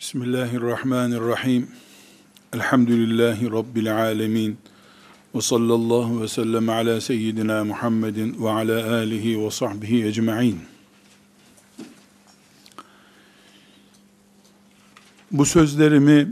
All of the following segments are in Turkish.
Bismillahirrahmanirrahim. Elhamdülillahi Rabbil alemin. Ve sallallahu ve sellem ala seyyidina Muhammedin ve ala alihi ve sahbihi ecma'in. Bu sözlerimi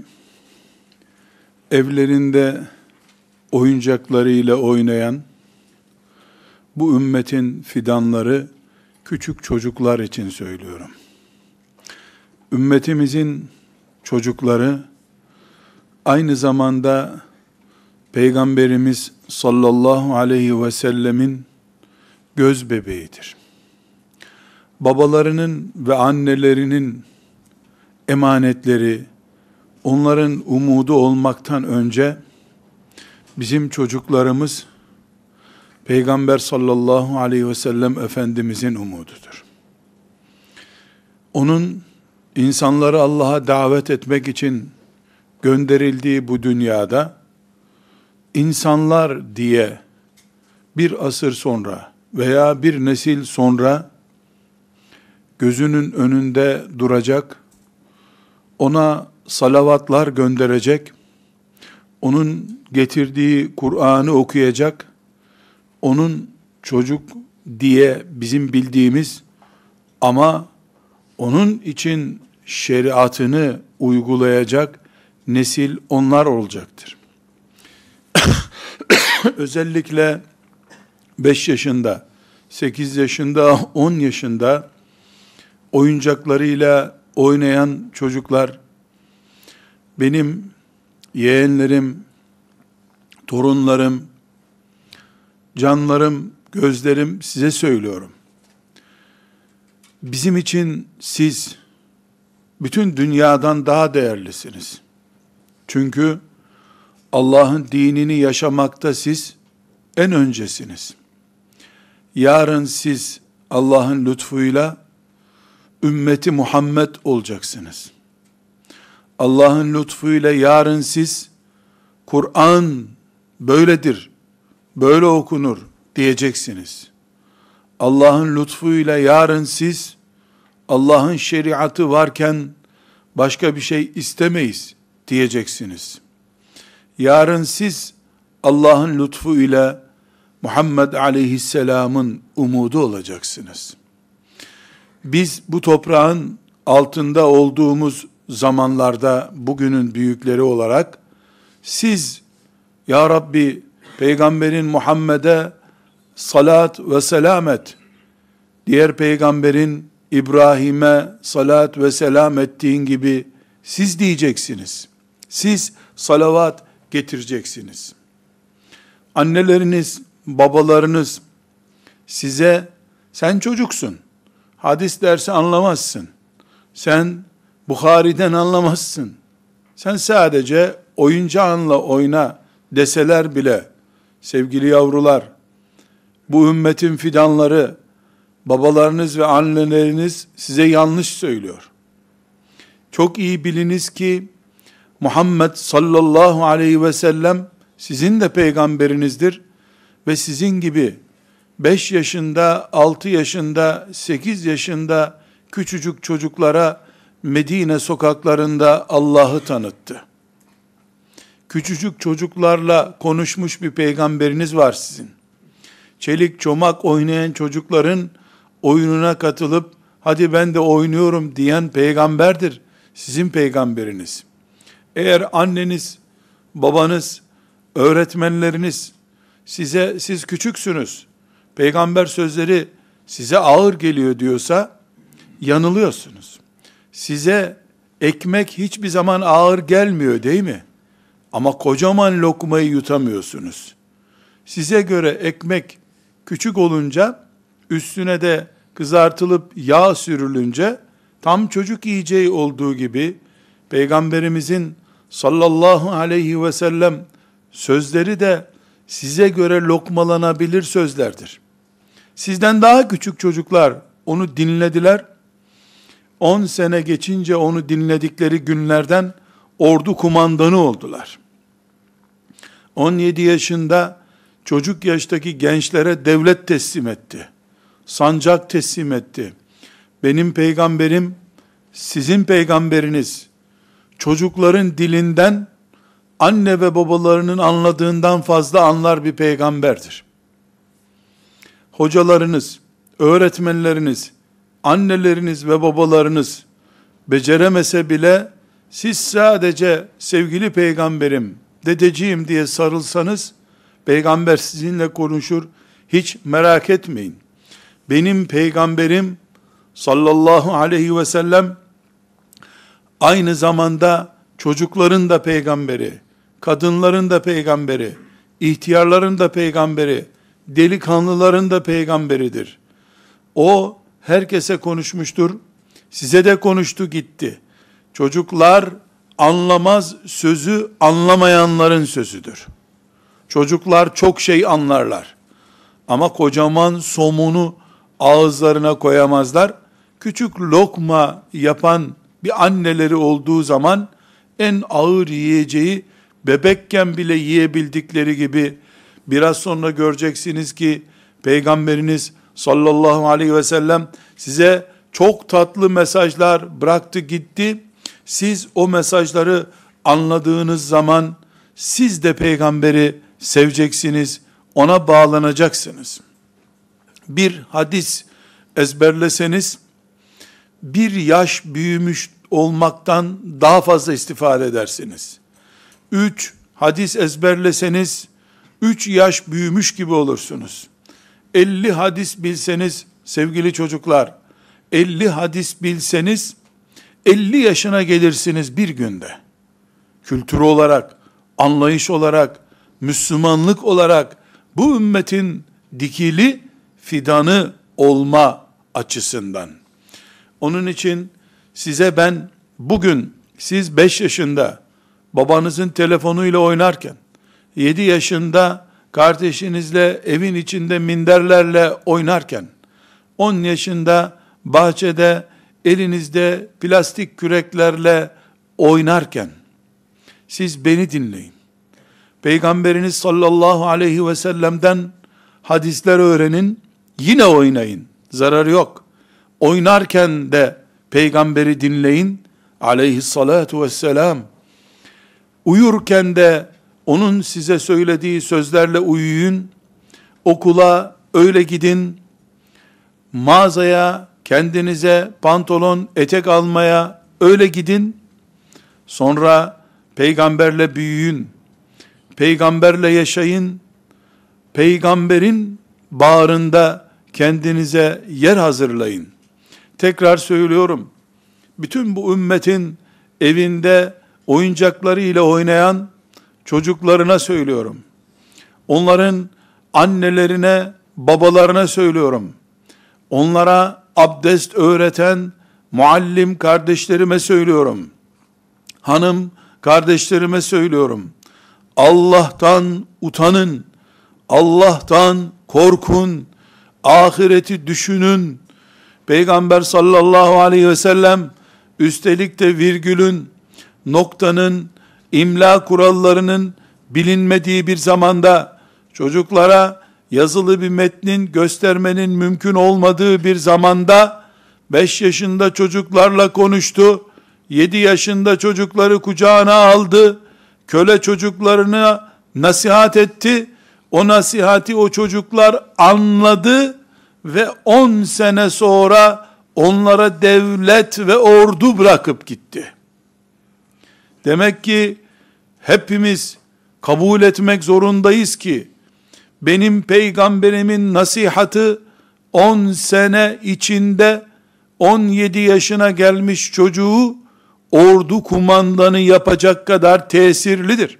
evlerinde oyuncaklarıyla oynayan bu ümmetin fidanları küçük çocuklar için söylüyorum. Ümmetimizin çocukları aynı zamanda Peygamberimiz sallallahu aleyhi ve sellemin göz bebeğidir. Babalarının ve annelerinin emanetleri, onların umudu olmaktan önce bizim çocuklarımız Peygamber sallallahu aleyhi ve sellem Efendimizin umududur. Onun insanları Allah'a davet etmek için gönderildiği bu dünyada insanlar diye bir asır sonra veya bir nesil sonra gözünün önünde duracak, ona salavatlar gönderecek, onun getirdiği Kur'an'ı okuyacak, onun çocuk diye bizim bildiğimiz ama onun için şeriatını uygulayacak nesil onlar olacaktır. Özellikle 5 yaşında, 8 yaşında, 10 yaşında oyuncaklarıyla oynayan çocuklar, benim yeğenlerim, torunlarım, canlarım, gözlerim, size söylüyorum. Bizim için siz bütün dünyadan daha değerlisiniz. Çünkü Allah'ın dinini yaşamakta siz en öncesiniz. Yarın siz Allah'ın lütfuyla ümmeti Muhammed olacaksınız. Allah'ın lütfuyla yarın siz Kur'an böyledir, böyle okunur diyeceksiniz. Allah'ın lütfuyla yarın siz Allah'ın şeriatı varken başka bir şey istemeyiz diyeceksiniz. Yarın siz Allah'ın lütfuyla Muhammed aleyhisselamın umudu olacaksınız. Biz bu toprağın altında olduğumuz zamanlarda bugünün büyükleri olarak siz ya Rabbi Peygamberin Muhammed'e salat ve selam et, diğer peygamberin İbrahim'e salat ve selam ettiğin gibi siz diyeceksiniz. Siz salavat getireceksiniz. Anneleriniz, babalarınız size sen çocuksun, hadis dersi anlamazsın, sen Bukhari'den anlamazsın, sen sadece oyuncağınla oyna deseler bile, sevgili yavrular, bu ümmetin fidanları, babalarınız ve anneleriniz size yanlış söylüyor. Çok iyi biliniz ki, Muhammed sallallahu aleyhi ve sellem sizin de peygamberinizdir ve sizin gibi 5 yaşında, 6 yaşında, 8 yaşında küçücük çocuklara Medine sokaklarında Allah'ı tanıttı. Küçücük çocuklarla konuşmuş bir peygamberiniz var sizin. Çelik çomak oynayan çocukların oyununa katılıp hadi ben de oynuyorum diyen peygamberdir sizin peygamberiniz. Eğer anneniz, babanız, öğretmenleriniz size siz küçüksünüz, peygamber sözleri size ağır geliyor diyorsa yanılıyorsunuz. Size ekmek hiçbir zaman ağır gelmiyor değil mi? Ama kocaman lokmayı yutamıyorsunuz. Size göre ekmek küçük olunca, üstüne de kızartılıp yağ sürülünce, tam çocuk yiyeceği olduğu gibi, Peygamberimizin sallallahu aleyhi ve sellem sözleri de size göre lokmalanabilir sözlerdir. Sizden daha küçük çocuklar onu dinlediler. 10 sene geçince onu dinledikleri günlerden ordu kumandanı oldular. 17 yaşında çocuk yaştaki gençlere devlet teslim etti. Sancak teslim etti. Benim peygamberim, sizin peygamberiniz, çocukların dilinden anne ve babalarının anladığından fazla anlar bir peygamberdir. Hocalarınız, öğretmenleriniz, anneleriniz ve babalarınız beceremese bile siz sadece sevgili peygamberim, dedeciğim diye sarılsanız peygamber sizinle konuşur. Hiç merak etmeyin. Benim peygamberim sallallahu aleyhi ve sellem aynı zamanda çocukların da peygamberi, kadınların da peygamberi, ihtiyarların da peygamberi, delikanlıların da peygamberidir. O herkese konuşmuştur. Size de konuştu gitti. Çocuklar anlamaz sözü anlamayanların sözüdür. Çocuklar çok şey anlarlar. Ama kocaman somunu ağızlarına koyamazlar. Küçük lokma yapan bir anneleri olduğu zaman en ağır yiyeceği bebekken bile yiyebildikleri gibi biraz sonra göreceksiniz ki Peygamberiniz sallallahu aleyhi ve sellem size çok tatlı mesajlar bıraktı gitti. Siz o mesajları anladığınız zaman siz de peygamberi seveceksiniz, ona bağlanacaksınız. Bir hadis ezberleseniz, bir yaş büyümüş olmaktan daha fazla istifade edersiniz. 3 hadis ezberleseniz, 3 yaş büyümüş gibi olursunuz. 50 hadis bilseniz, sevgili çocuklar, 50 hadis bilseniz, 50 yaşına gelirsiniz bir günde. Kültür olarak, anlayış olarak, Müslümanlık olarak, bu ümmetin dikili fidanı olma açısından. Onun için size ben bugün siz 5 yaşında babanızın telefonuyla oynarken, 7 yaşında kardeşinizle evin içinde minderlerle oynarken, 10 yaşında bahçede elinizde plastik küreklerle oynarken, siz beni dinleyin. Peygamberiniz sallallahu aleyhi ve sellem'den hadisler öğrenin, yine oynayın. Zararı yok. Oynarken de peygamberi dinleyin aleyhissalatu vesselam. Uyurken de onun size söylediği sözlerle uyuyun. Okula öyle gidin. Mağazaya kendinize pantolon, etek almaya öyle gidin. Sonra peygamberle büyüyün. Peygamberle yaşayın. Peygamberin bağrında kendinize yer hazırlayın. Tekrar söylüyorum. Bütün bu ümmetin evinde oyuncaklarıyla oynayan çocuklarına söylüyorum. Onların annelerine, babalarına söylüyorum. Onlara abdest öğreten muallim kardeşlerime söylüyorum. Hanım kardeşlerime söylüyorum. Allah'tan utanın. Allah'tan korkun. Ahireti düşünün. Peygamber sallallahu aleyhi ve sellem üstelik de virgülün, noktanın, imla kurallarının bilinmediği bir zamanda, çocuklara yazılı bir metnin göstermenin mümkün olmadığı bir zamanda 5 yaşında çocuklarla konuştu. 7 yaşında çocukları kucağına aldı. Köle çocuklarına nasihat etti. O nasihati o çocuklar anladı ve 10 sene sonra onlara devlet ve ordu bırakıp gitti. Demek ki hepimiz kabul etmek zorundayız ki benim peygamberimin nasihatı 10 sene içinde 17 yaşına gelmiş çocuğu ordu kumandanı yapacak kadar tesirlidir.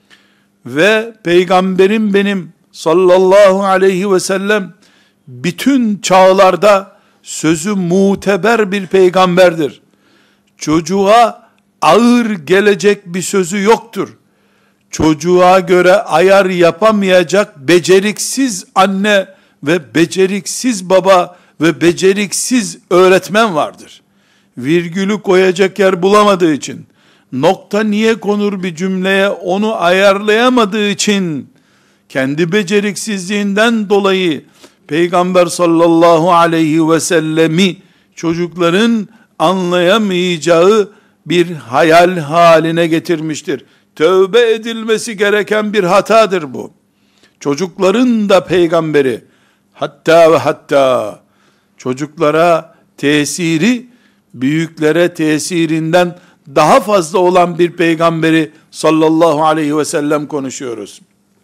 Ve peygamberim benim sallallahu aleyhi ve sellem bütün çağlarda sözü muteber bir peygamberdir. Çocuğa ağır gelecek bir sözü yoktur. Çocuğa göre ayar yapamayacak beceriksiz anne ve beceriksiz baba ve beceriksiz öğretmen vardır. Virgülü koyacak yer bulamadığı için, nokta niye konur bir cümleye onu ayarlayamadığı için, kendi beceriksizliğinden dolayı Peygamber sallallahu aleyhi ve sellemi çocukların anlayamayacağı bir hayal haline getirmiştir. Tövbe edilmesi gereken bir hatadır bu. Çocukların da peygamberi, hatta ve hatta çocuklara tesiri, büyüklere tesirinden daha fazla olan bir peygamberi sallallahu aleyhi ve sellem konuşuyoruz.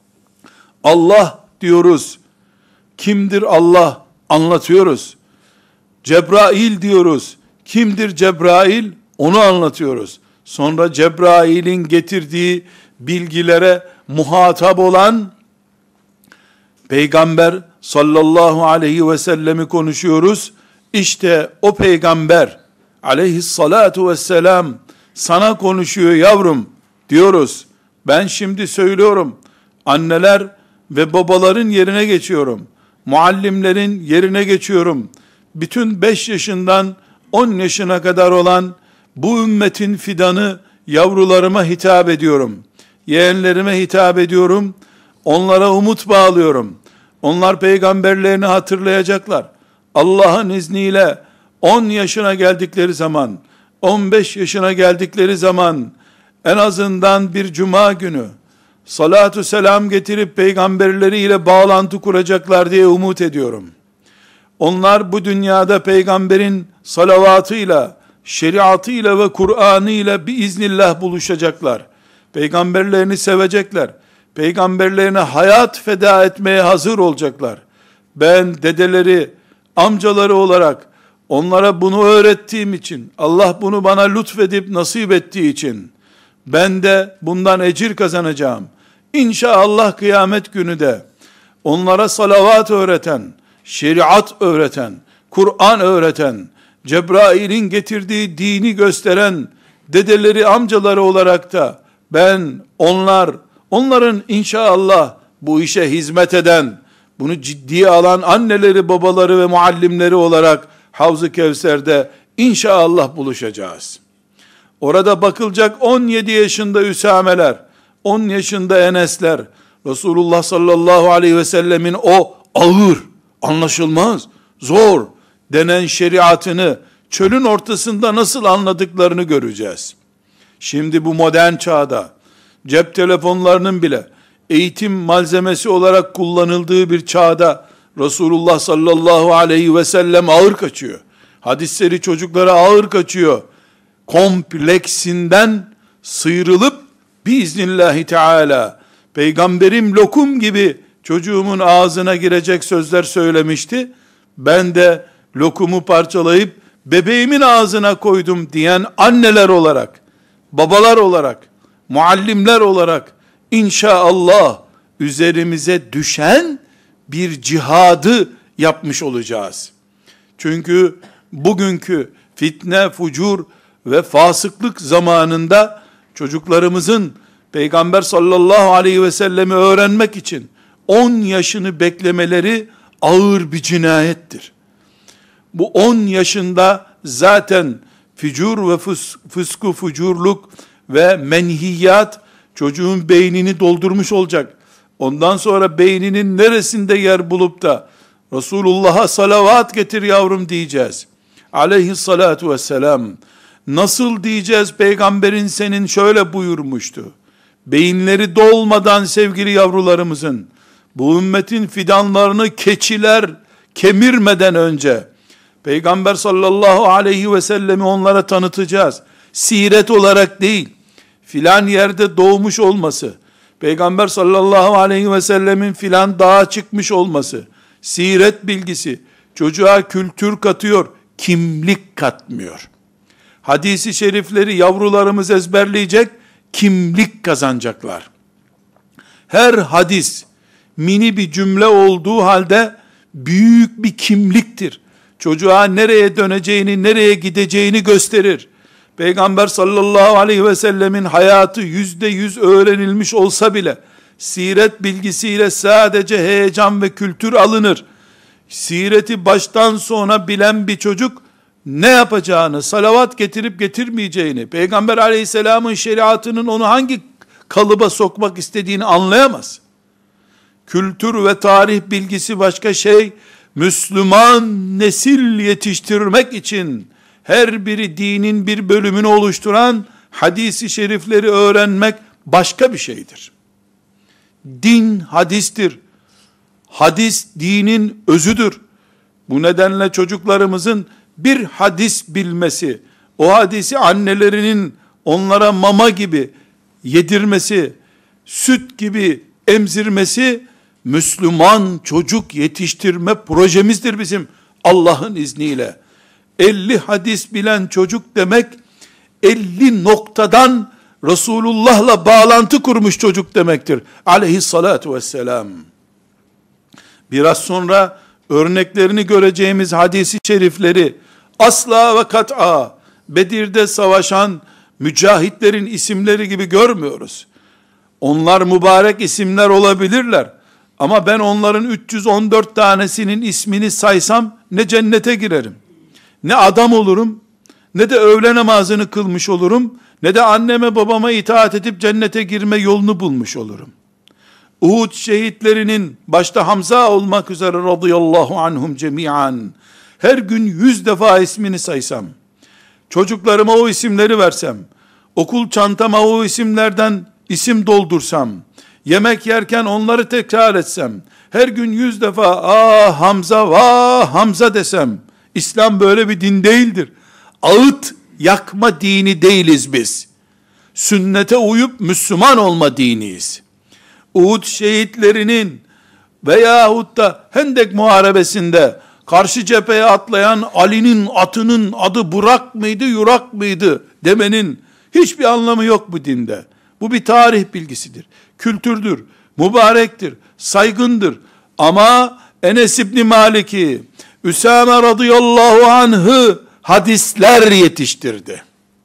Allah diyoruz. Kimdir Allah? Anlatıyoruz. Cebrail diyoruz. Kimdir Cebrail? Onu anlatıyoruz. Sonra Cebrail'in getirdiği bilgilere muhatap olan Peygamber sallallahu aleyhi ve sellemi konuşuyoruz. İşte o peygamber aleyhissalatu vesselam sana konuşuyor yavrum diyoruz. Ben şimdi söylüyorum. Anneler ve babaların yerine geçiyorum. Muallimlerin yerine geçiyorum. Bütün 5 yaşından 10 yaşına kadar olan bu ümmetin fidanı yavrularıma hitap ediyorum. Yeğenlerime hitap ediyorum. Onlara umut bağlıyorum. Onlar peygamberlerini hatırlayacaklar. Allah'ın izniyle 10 yaşına geldikleri zaman, 15 yaşına geldikleri zaman en azından bir cuma günü salatu selam getirip peygamberleriyle bağlantı kuracaklar diye umut ediyorum. Onlar bu dünyada peygamberin salavatıyla, şeriatıyla ve Kur'an'ıyla biiznillah buluşacaklar. Peygamberlerini sevecekler. Peygamberlerine hayat feda etmeye hazır olacaklar. Ben dedeleri, amcaları olarak onlara bunu öğrettiğim için, Allah bunu bana lütfedip nasip ettiği için, ben de bundan ecir kazanacağım. İnşallah kıyamet günü de onlara salavat öğreten, şeriat öğreten, Kur'an öğreten, Cebrail'in getirdiği dini gösteren dedeleri, amcaları olarak da ben onların inşallah bu işe hizmet eden, bunu ciddiye alan anneleri, babaları ve muallimleri olarak Havz-ı Kevser'de inşallah buluşacağız. Orada bakılacak 17 yaşında Üsameler, 10 yaşında Enesler, Resulullah sallallahu aleyhi ve sellemin o ağır, anlaşılmaz, zor denen şeriatını çölün ortasında nasıl anladıklarını göreceğiz. Şimdi bu modern çağda cep telefonlarının bile eğitim malzemesi olarak kullanıldığı bir çağda Resulullah sallallahu aleyhi ve sellem ağır kaçıyor. Hadisleri çocuklara ağır kaçıyor. Kompleksinden sıyrılıp biiznillahü teala peygamberim lokum gibi çocuğumun ağzına girecek sözler söylemişti. Ben de lokumu parçalayıp bebeğimin ağzına koydum diyen anneler olarak, babalar olarak, muallimler olarak inşallah üzerimize düşen bir cihadı yapmış olacağız. Çünkü bugünkü fitne, fucur ve fasıklık zamanında çocuklarımızın Peygamber sallallahu aleyhi ve sellemi öğrenmek için 10 yaşını beklemeleri ağır bir cinayettir. Bu 10 yaşında zaten fücur ve fısku fucurluk ve menhiyat çocuğun beynini doldurmuş olacak. Ondan sonra beyninin neresinde yer bulup da Resulullah'a salavat getir yavrum diyeceğiz. Aleyhissalatu vesselam. Nasıl diyeceğiz, peygamberin senin şöyle buyurmuştu. Beyinleri dolmadan sevgili yavrularımızın, bu ümmetin fidanlarını keçiler kemirmeden önce, Peygamber sallallahu aleyhi ve sellemi onlara tanıtacağız. Siret olarak değil, filan yerde doğmuş olması, Peygamber sallallahu aleyhi ve sellemin filan dağa çıkmış olması, siret bilgisi, çocuğa kültür katıyor, kimlik katmıyor. Hadisi şerifleri yavrularımız ezberleyecek, kimlik kazanacaklar. Her hadis, mini bir cümle olduğu halde, büyük bir kimliktir. Çocuğa nereye döneceğini, nereye gideceğini gösterir. Peygamber sallallahu aleyhi ve sellemin hayatı %100 öğrenilmiş olsa bile, siret bilgisiyle sadece heyecan ve kültür alınır. Sireti baştan sona bilen bir çocuk, ne yapacağını, salavat getirip getirmeyeceğini, Peygamber aleyhisselamın şeriatının onu hangi kalıba sokmak istediğini anlayamaz. Kültür ve tarih bilgisi başka şey, Müslüman nesil yetiştirmek için her biri dinin bir bölümünü oluşturan hadisi şerifleri öğrenmek başka bir şeydir. Din hadistir. Hadis dinin özüdür. Bu nedenle çocuklarımızın bir hadis bilmesi, o hadisi annelerinin onlara mama gibi yedirmesi, süt gibi emzirmesi, Müslüman çocuk yetiştirme projemizdir bizim Allah'ın izniyle. 50 hadis bilen çocuk demek, 50 noktadan Resulullah'la bağlantı kurmuş çocuk demektir. Aleyhissalatu vesselam. Biraz sonra örneklerini göreceğimiz hadisi şerifleri asla ve kat'a Bedir'de savaşan mücahitlerin isimleri gibi görmüyoruz. Onlar mübarek isimler olabilirler. Ama ben onların 314 tanesinin ismini saysam ne cennete girerim, ne adam olurum, ne de öğle namazını kılmış olurum, ne de anneme babama itaat edip cennete girme yolunu bulmuş olurum. Uhud şehitlerinin başta Hamza olmak üzere radıyallahu anhum cemiyan, her gün 100 defa ismini saysam, çocuklarıma o isimleri versem, okul çantama o isimlerden isim doldursam, yemek yerken onları tekrar etsem, her gün 100 defa ah Hamza vah Hamza desem, İslam böyle bir din değildir. Ağıt yakma dini değiliz biz. Sünnete uyup Müslüman olma diniyiz. Uhud şehitlerinin veyahut da Hendek Muharebesi'nde karşı cepheye atlayan Ali'nin atının adı Burak mıydı, Yurak mıydı demenin hiçbir anlamı yok bu dinde. Bu bir tarih bilgisidir, kültürdür, mübarektir, saygındır. Ama Enes İbni Malik'i, Üsame radıyallahu anh'ı hadisler yetiştirdi.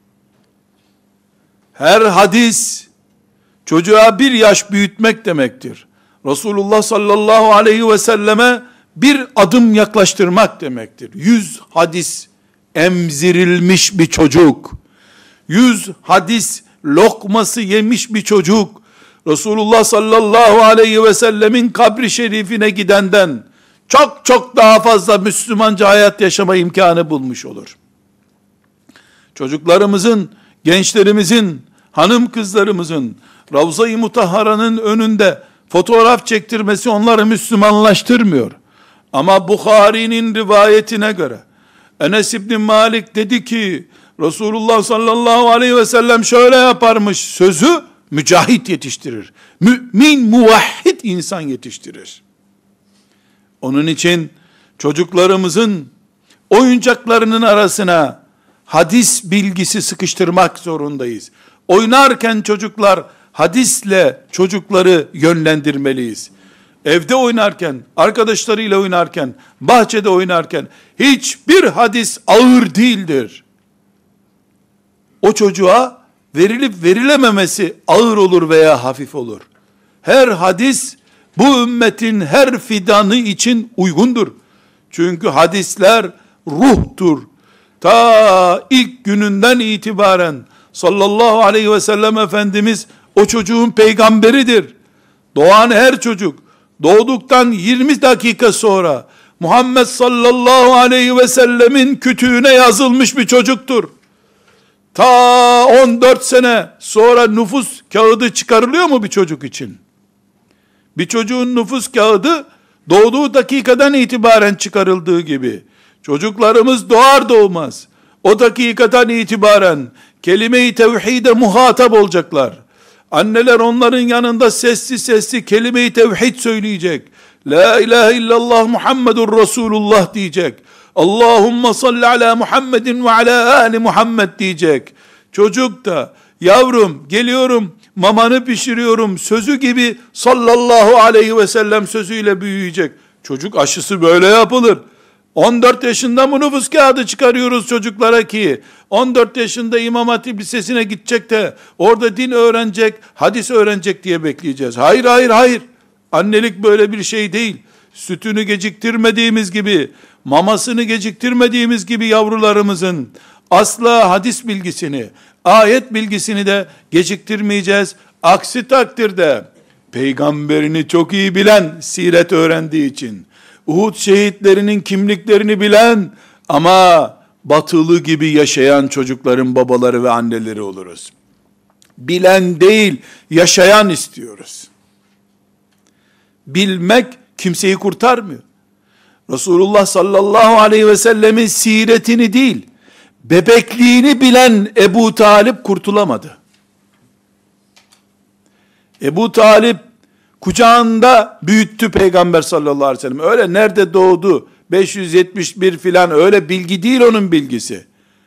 Her hadis çocuğa bir yaş büyütmek demektir. Resulullah sallallahu aleyhi ve selleme bir adım yaklaştırmak demektir. 100 hadis emzirilmiş bir çocuk, 100 hadis lokması yemiş bir çocuk, Resulullah sallallahu aleyhi ve sellemin kabri şerifine gidenden çok çok daha fazla Müslümanca hayat yaşama imkanı bulmuş olur. Çocuklarımızın, gençlerimizin, hanım kızlarımızın Ravza-i Mutahhara'nın önünde fotoğraf çektirmesi onları Müslümanlaştırmıyor. Ama Bukhari'nin rivayetine göre Enes İbni Malik dedi ki Resulullah sallallahu aleyhi ve sellem şöyle yaparmış sözü mücahit yetiştirir. Mümin, muvahhid insan yetiştirir. Onun için çocuklarımızın oyuncaklarının arasına hadis bilgisi sıkıştırmak zorundayız. Oynarken çocuklar hadisle çocukları yönlendirmeliyiz. Evde oynarken, arkadaşlarıyla oynarken, bahçede oynarken hiçbir hadis ağır değildir. O çocuğa verilip verilememesi ağır olur veya hafif olur. Her hadis bu ümmetin her fidanı için uygundur. Çünkü hadisler ruhtur. Ta ilk gününden itibaren sallallahu aleyhi ve sellem Efendimiz o çocuğun peygamberidir. Doğan her çocuk doğduktan 20 dakika sonra Muhammed sallallahu aleyhi ve sellemin kütüğüne yazılmış bir çocuktur. Ta 14 sene sonra nüfus kağıdı çıkarılıyor mu bir çocuk için? Bir çocuğun nüfus kağıdı doğduğu dakikadan itibaren çıkarıldığı gibi çocuklarımız doğar doğmaz o dakikadan itibaren kelime-i tevhide muhatap olacaklar. Anneler onların yanında sesli sesli kelime-i tevhid söyleyecek. La ilahe illallah Muhammedur Resulullah diyecek. Allahümme salli ala Muhammedin ve ala ali Muhammed diyecek. Çocuk da yavrum geliyorum mamanı pişiriyorum sözü gibi sallallahu aleyhi ve sellem sözüyle büyüyecek. Çocuk aşısı böyle yapılır. 14 yaşında mı nüfus kağıdı çıkarıyoruz çocuklara ki 14 yaşında İmam Hatip Lisesi'ne gidecek de orada din öğrenecek, hadis öğrenecek diye bekleyeceğiz. Hayır, hayır, hayır. Annelik böyle bir şey değil. Sütünü geciktirmediğimiz gibi, mamasını geciktirmediğimiz gibi yavrularımızın asla hadis bilgisini, ayet bilgisini de geciktirmeyeceğiz. Aksi takdirde peygamberini çok iyi bilen siret öğrendiği için, Uhud şehitlerinin kimliklerini bilen ama batılı gibi yaşayan çocukların babaları ve anneleri oluruz. Bilen değil, yaşayan istiyoruz. Bilmek kimseyi kurtarmıyor. Resulullah sallallahu aleyhi ve sellemin siretini değil, bebekliğini bilen Ebu Talip kurtulamadı. Ebu Talip kucağında büyüttü Peygamber sallallahu aleyhi ve sellem. Öyle nerede doğdu, 571 filan, öyle bilgi değil onun bilgisi.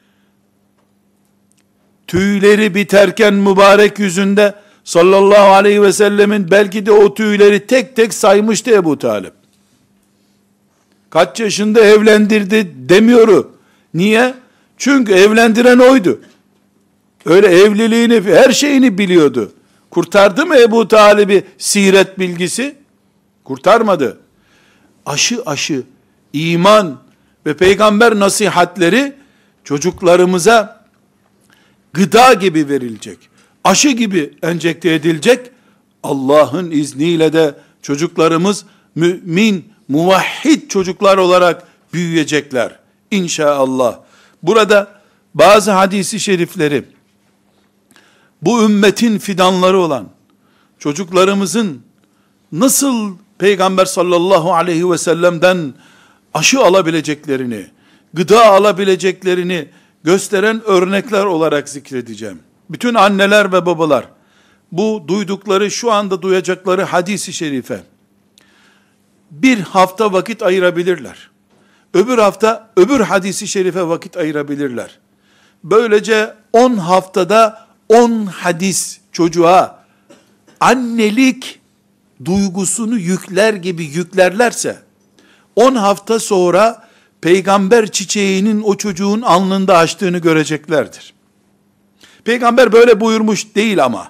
Tüyleri biterken mübarek yüzünde sallallahu aleyhi ve sellemin belki de o tüyleri tek tek saymıştı Ebu Talip. Kaç yaşında evlendirdi demiyoru. Niye? Çünkü evlendiren oydu. Öyle evliliğini, her şeyini biliyordu. Kurtardı mı Ebu Talib'i siret bilgisi? Kurtarmadı. Aşı iman ve peygamber nasihatleri çocuklarımıza gıda gibi verilecek. Aşı gibi enjekte edilecek. Allah'ın izniyle de çocuklarımız mümin, muvahhid çocuklar olarak büyüyecekler. İnşallah. Burada bazı hadisi şerifleri, bu ümmetin fidanları olan çocuklarımızın nasıl Peygamber sallallahu aleyhi ve sellem'den aşı alabileceklerini, gıda alabileceklerini gösteren örnekler olarak zikredeceğim. Bütün anneler ve babalar, bu duydukları, şu anda duyacakları hadisi şerife bir hafta vakit ayırabilirler. Öbür hafta öbür hadisi şerife vakit ayırabilirler. Böylece 10 haftada 10 hadis çocuğa annelik duygusunu yükler gibi yüklerlerse, 10 hafta sonra peygamber çiçeğinin o çocuğun alnında açtığını göreceklerdir. Peygamber böyle buyurmuş değil ama,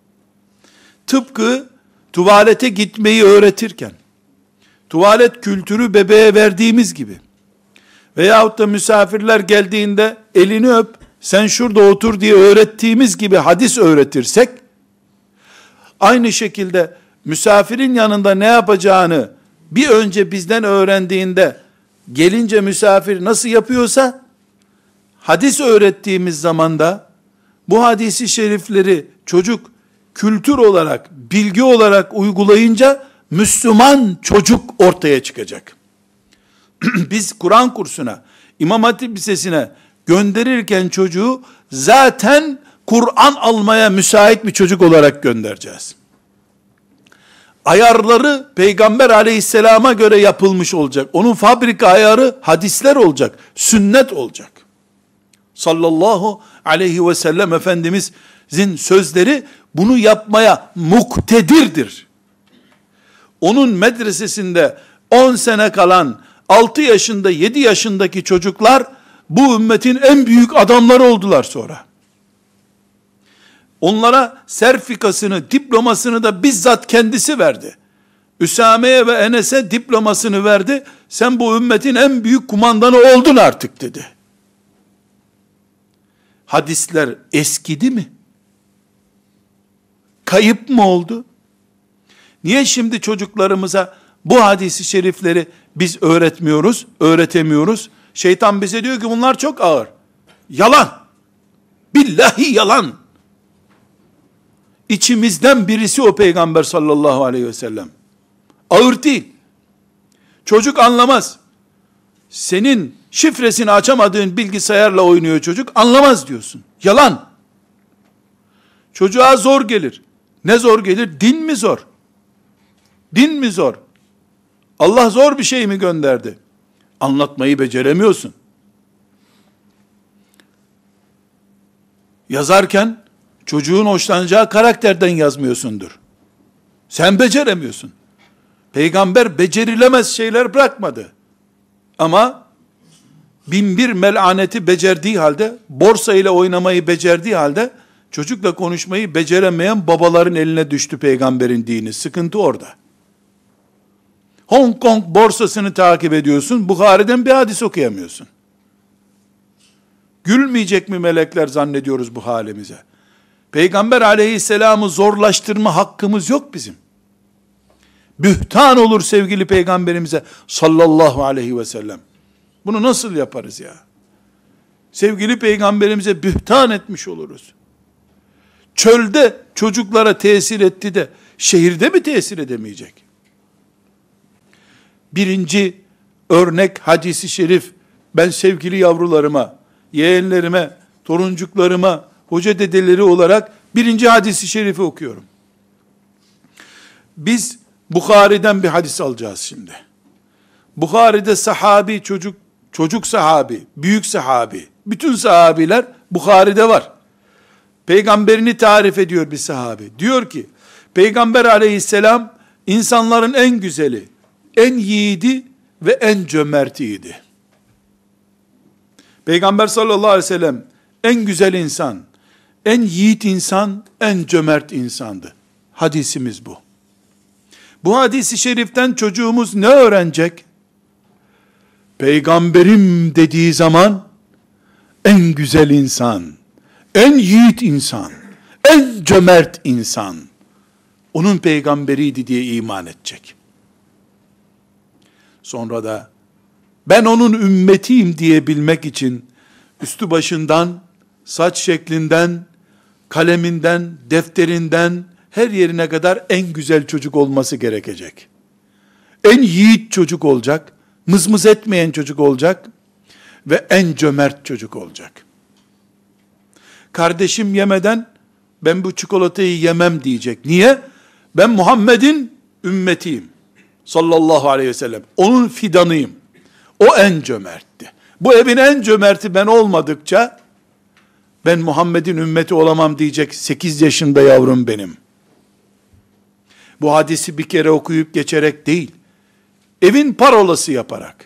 tıpkı tuvalete gitmeyi öğretirken, tuvalet kültürü bebeğe verdiğimiz gibi, veyahut da misafirler geldiğinde elini öp, sen şurada otur diye öğrettiğimiz gibi hadis öğretirsek, aynı şekilde misafirin yanında ne yapacağını bir önce bizden öğrendiğinde, gelince misafir nasıl yapıyorsa, hadis öğrettiğimiz zaman da bu hadisi şerifleri çocuk kültür olarak, bilgi olarak uygulayınca Müslüman çocuk ortaya çıkacak. Biz Kur'an kursuna, İmam Hatip Lisesi'ne gönderirken çocuğu zaten Kur'an almaya müsait bir çocuk olarak göndereceğiz. Ayarları Peygamber aleyhisselama göre yapılmış olacak. Onun fabrika ayarı hadisler olacak, sünnet olacak. Sallallahu aleyhi ve sellem Efendimizin sözleri bunu yapmaya muktedirdir. Onun medresesinde 10 sene kalan 6 yaşında 7 yaşındaki çocuklar bu ümmetin en büyük adamları oldular sonra. Onlara sertifikasını, diplomasını da bizzat kendisi verdi. Üsame'ye ve Enes'e diplomasını verdi. Sen bu ümmetin en büyük kumandanı oldun artık dedi. Hadisler eskidi mi? Kayıp mı oldu? Niye şimdi çocuklarımıza bu hadisi şerifleri biz öğretmiyoruz, öğretemiyoruz? Şeytan bize diyor ki bunlar çok ağır. Yalan. Billahi yalan. İçimizden birisi o Peygamber sallallahu aleyhi ve sellem. Ağır değil. Çocuk anlamaz. Senin şifresini açamadığın bilgisayarla oynuyor çocuk, anlamaz diyorsun. Yalan. Çocuğa zor gelir. Ne zor gelir? Din mi zor? Din mi zor? Allah zor bir şey mi gönderdi? Anlatmayı beceremiyorsun. Yazarken çocuğun hoşlanacağı karakterden yazmıyorsundur. Sen beceremiyorsun. Peygamber becerilemez şeyler bırakmadı. Ama 1001 melaneti becerdiği halde, borsa ile oynamayı becerdiği halde, çocukla konuşmayı beceremeyen babaların eline düştü peygamberin dini. Sıkıntı orada. Hong Kong borsasını takip ediyorsun, Bukhari'den bir hadis okuyamıyorsun. Gülmeyecek mi melekler zannediyoruz bu halimize? Peygamber aleyhisselamı zorlaştırma hakkımız yok bizim. Bühtan olur sevgili peygamberimize sallallahu aleyhi ve sellem. Bunu nasıl yaparız ya? sevgili peygamberimize bühtan etmiş oluruz. Çölde çocuklara tesir etti de şehirde mi tesir edemeyecek? Birinci örnek hadisi şerif, ben sevgili yavrularıma, yeğenlerime, toruncuklarıma, hoca dedeleri olarak birinci hadisi şerifi okuyorum. Biz Bukhari'den bir hadis alacağız şimdi. Bukhari'de sahabi, çocuk sahabi, büyük sahabi, bütün sahabiler Bukhari'de var. Peygamberini tarif ediyor bir sahabi. Diyor ki, Peygamber aleyhisselam insanların en güzeli, en yiğidi ve en cömertiydi. Peygamber sallallahu aleyhi ve sellem en güzel insan, en yiğit insan, en cömert insandı. Hadisimiz bu. Bu hadisi şeriften çocuğumuz ne öğrenecek? Peygamberim dediği zaman en güzel insan, en yiğit insan, en cömert insan, onun peygamberiydi diye iman edecek. Sonra da ben onun ümmetiyim diyebilmek için üstü başından, saç şeklinden, kaleminden, defterinden, her yerine kadar en güzel çocuk olması gerekecek. En yiğit çocuk olacak, mızmız etmeyen çocuk olacak ve en cömert çocuk olacak. Kardeşim yemeden ben bu çikolatayı yemem diyecek. Niye? Ben Muhammed'in ümmetiyim. Sallallahu aleyhi ve sellem. Onun fidanıyım. O en cömertti. Bu evin en cömerti ben olmadıkça ben Muhammed'in ümmeti olamam diyecek 8 yaşında yavrum benim. Bu hadisi bir kere okuyup geçerek değil, evin parolası yaparak,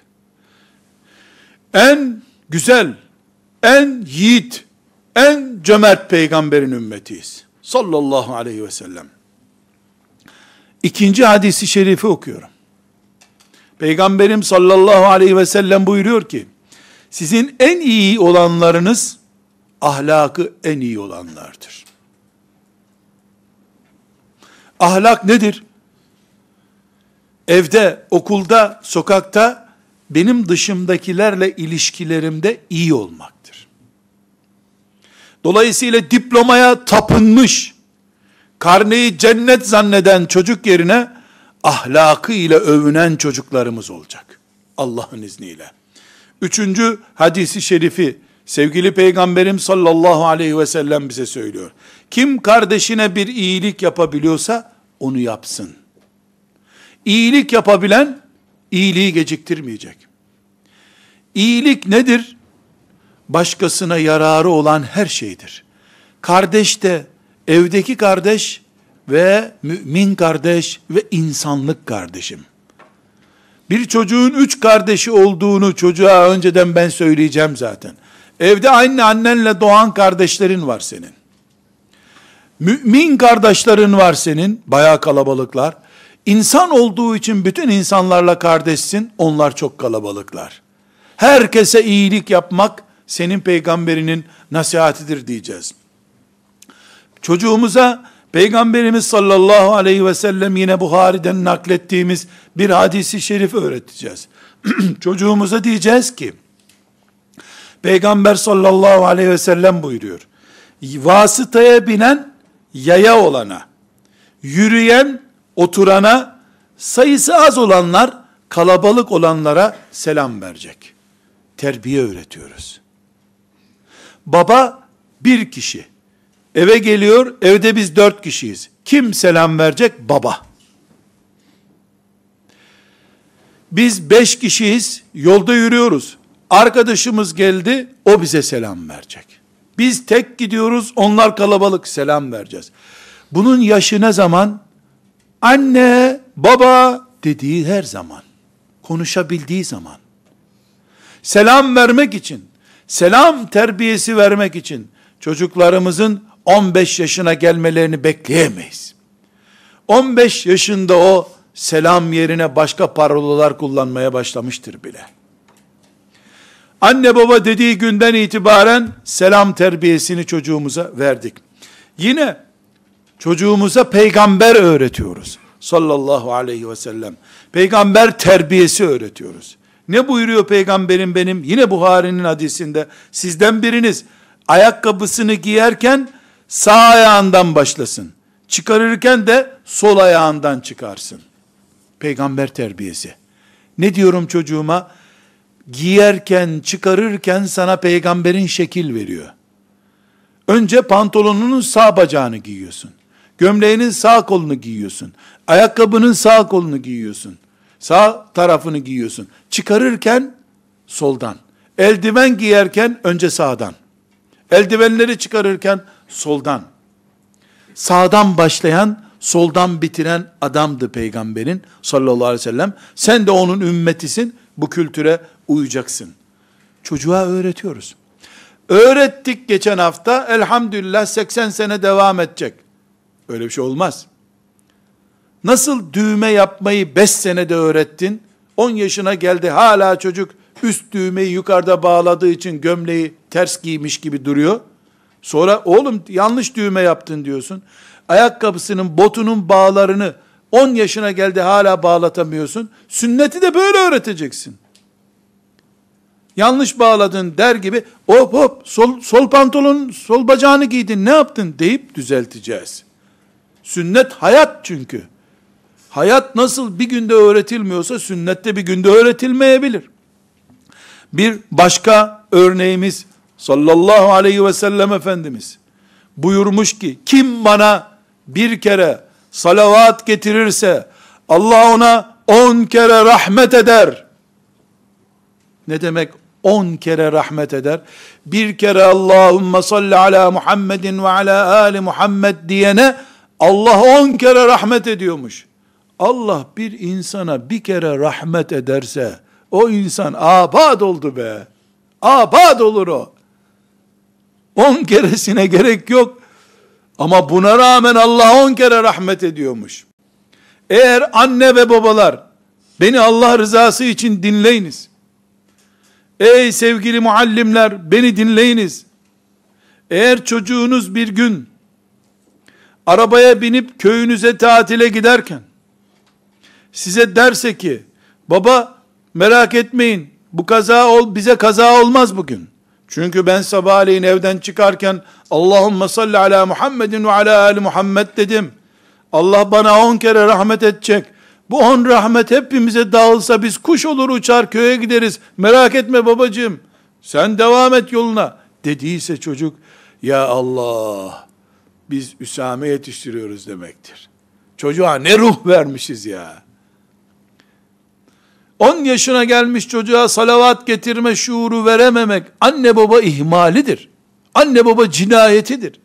en güzel, en yiğit, en cömert peygamberin ümmetiyiz. Sallallahu aleyhi ve sellem. İkinci hadisi şerifi okuyorum. Peygamberim sallallahu aleyhi ve sellem buyuruyor ki, sizin en iyi olanlarınız, ahlakı en iyi olanlardır. Ahlak nedir? Evde, okulda, sokakta, benim dışımdakilerle ilişkilerimde iyi olmaktır. Dolayısıyla diplomaya tapınmış, karneyi cennet zanneden çocuk yerine, ahlakı ile övünen çocuklarımız olacak. Allah'ın izniyle. Üçüncü hadisi şerifi, sevgili Peygamberim sallallahu aleyhi ve sellem bize söylüyor. Kim kardeşine bir iyilik yapabiliyorsa, onu yapsın. İyilik yapabilen, iyiliği geciktirmeyecek. İyilik nedir? Başkasına yararı olan her şeydir. Kardeş de, evdeki kardeş ve mümin kardeş ve insanlık kardeşim. Bir çocuğun 3 kardeşi olduğunu çocuğa önceden ben söyleyeceğim zaten. Evde annenle doğan kardeşlerin var senin. Mümin kardeşlerin var senin, bayağı kalabalıklar. İnsan olduğu için bütün insanlarla kardeşsin, onlar çok kalabalıklar. Herkese iyilik yapmak, senin peygamberinin nasihatidir diyeceğiz. Çocuğumuza, Peygamberimiz sallallahu aleyhi ve sellem yine Buhari'den naklettiğimiz bir hadisi şerif öğreteceğiz. Çocuğumuza diyeceğiz ki, Peygamber sallallahu aleyhi ve sellem buyuruyor, vasıtaya binen yaya olana, yürüyen oturana, sayısı az olanlar kalabalık olanlara selam verecek. Terbiye öğretiyoruz. Baba bir kişi, eve geliyor, evde biz 4 kişiyiz. Kim selam verecek? Baba. Biz 5 kişiyiz, yolda yürüyoruz. Arkadaşımız geldi, o bize selam verecek. Biz tek gidiyoruz, onlar kalabalık, selam vereceğiz. Bunun yaşı ne zaman? Anne, baba dediği her zaman. Konuşabildiği zaman. Selam vermek için, selam terbiyesi vermek için çocuklarımızın 15 yaşına gelmelerini bekleyemeyiz. 15 yaşında o selam yerine başka parolalar kullanmaya başlamıştır bile. Anne baba dediği günden itibaren selam terbiyesini çocuğumuza verdik. Yine çocuğumuza peygamber öğretiyoruz. Sallallahu aleyhi ve sellem. Peygamber terbiyesi öğretiyoruz. Ne buyuruyor peygamberim benim? Yine Buhari'nin hadisinde, sizden biriniz ayakkabısını giyerken sağ ayağından başlasın. Çıkarırken de sol ayağından çıkarsın. Peygamber terbiyesi. Ne diyorum çocuğuma? Giyerken, çıkarırken sana peygamberin şekil veriyor. Önce pantolonunun sağ bacağını giyiyorsun. Gömleğinin sağ kolunu giyiyorsun. Ayakkabının sağ kolunu giyiyorsun. Sağ tarafını giyiyorsun. Çıkarırken soldan. Eldiven giyerken önce sağdan. Eldivenleri çıkarırken soldan. Sağdan başlayan, soldan bitiren adamdı peygamberin sallallahu aleyhi ve sellem. Sen de onun ümmetisin, bu kültüre uyacaksın. Çocuğa öğretiyoruz. Öğrettik geçen hafta, elhamdülillah 80 sene devam edecek. Öyle bir şey olmaz. Nasıl düğme yapmayı 5 senede öğrettin, 10 yaşına geldi hala çocuk üst düğmeyi yukarıda bağladığı için gömleği ters giymiş gibi duruyor. Sonra oğlum yanlış düğme yaptın diyorsun. Ayakkabısının, botunun bağlarını 10 yaşına geldi hala bağlatamıyorsun. Sünneti de böyle öğreteceksin. Yanlış bağladın der gibi hop hop sol pantolon, sol bacağını giydin, ne yaptın deyip düzelteceğiz. Sünnet hayat çünkü. Hayat nasıl bir günde öğretilmiyorsa sünnette bir günde öğretilmeyebilir. Bir başka örneğimiz sallallahu aleyhi ve sellem Efendimiz buyurmuş ki, kim bana bir kere salavat getirirse Allah ona 10 kere rahmet eder. Ne demek 10 kere rahmet eder? Bir kere Allahümme salli ala Muhammedin ve ala ali Muhammed diyene Allah 10 kere rahmet ediyormuş. Allah bir insana bir kere rahmet ederse o insan abad oldu be. Abad olur o. 10 keresine gerek yok. Ama buna rağmen Allah 10 kere rahmet ediyormuş. Eğer anne ve babalar, beni Allah rızası için dinleyiniz. Ey sevgili muallimler, beni dinleyiniz. Eğer çocuğunuz bir gün arabaya binip köyünüze tatile giderken size derse ki, baba merak etmeyin, bu bize kaza olmaz bugün. Çünkü ben sabahleyin evden çıkarken Allahümme salli ala Muhammedin ve ala ali Muhammed dedim. Allah bana 10 kere rahmet edecek. Bu 10 rahmet hepimize dağılsa biz kuş olur uçar köye gideriz. Merak etme babacığım, sen devam et yoluna dediyse çocuk, ya Allah biz Üsame yetiştiriyoruz demektir. Çocuğa ne ruh vermişiz ya. 10 yaşına gelmiş çocuğa salavat getirme şuuru verememek anne baba ihmalidir. Anne baba cinayetidir.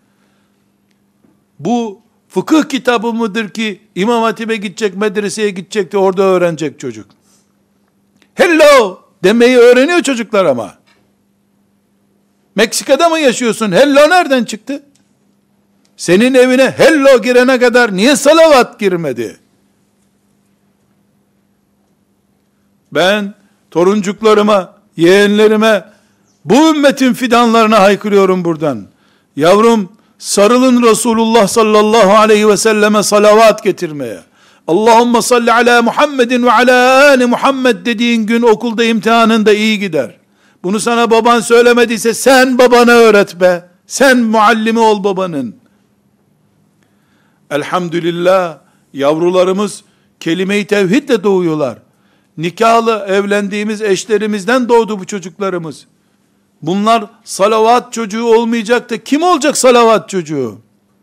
Bu fıkıh kitabı mıdır ki İmam Hatip'e gidecek, medreseye gidecek de orada öğrenecek çocuk. Hello demeyi öğreniyor çocuklar ama. Meksika'da mı yaşıyorsun? Hello nereden çıktı? Senin evine hello girene kadar niye salavat girmedi? Ben toruncuklarıma, yeğenlerime, bu ümmetin fidanlarına haykırıyorum buradan. Yavrum, sarılın Resulullah sallallahu aleyhi ve selleme salavat getirmeye. Allahümme salli ala Muhammedin ve ala ali Muhammed dediğin gün okulda imtihanında iyi gider. Bunu sana baban söylemediyse sen babana öğret be. Sen muallimi ol babanın. Elhamdülillah yavrularımız kelime-i tevhidle doğuyorlar. Nikahlı evlendiğimiz eşlerimizden doğdu bu çocuklarımız. Bunlar salavat çocuğu olmayacak da kim olacak salavat çocuğu?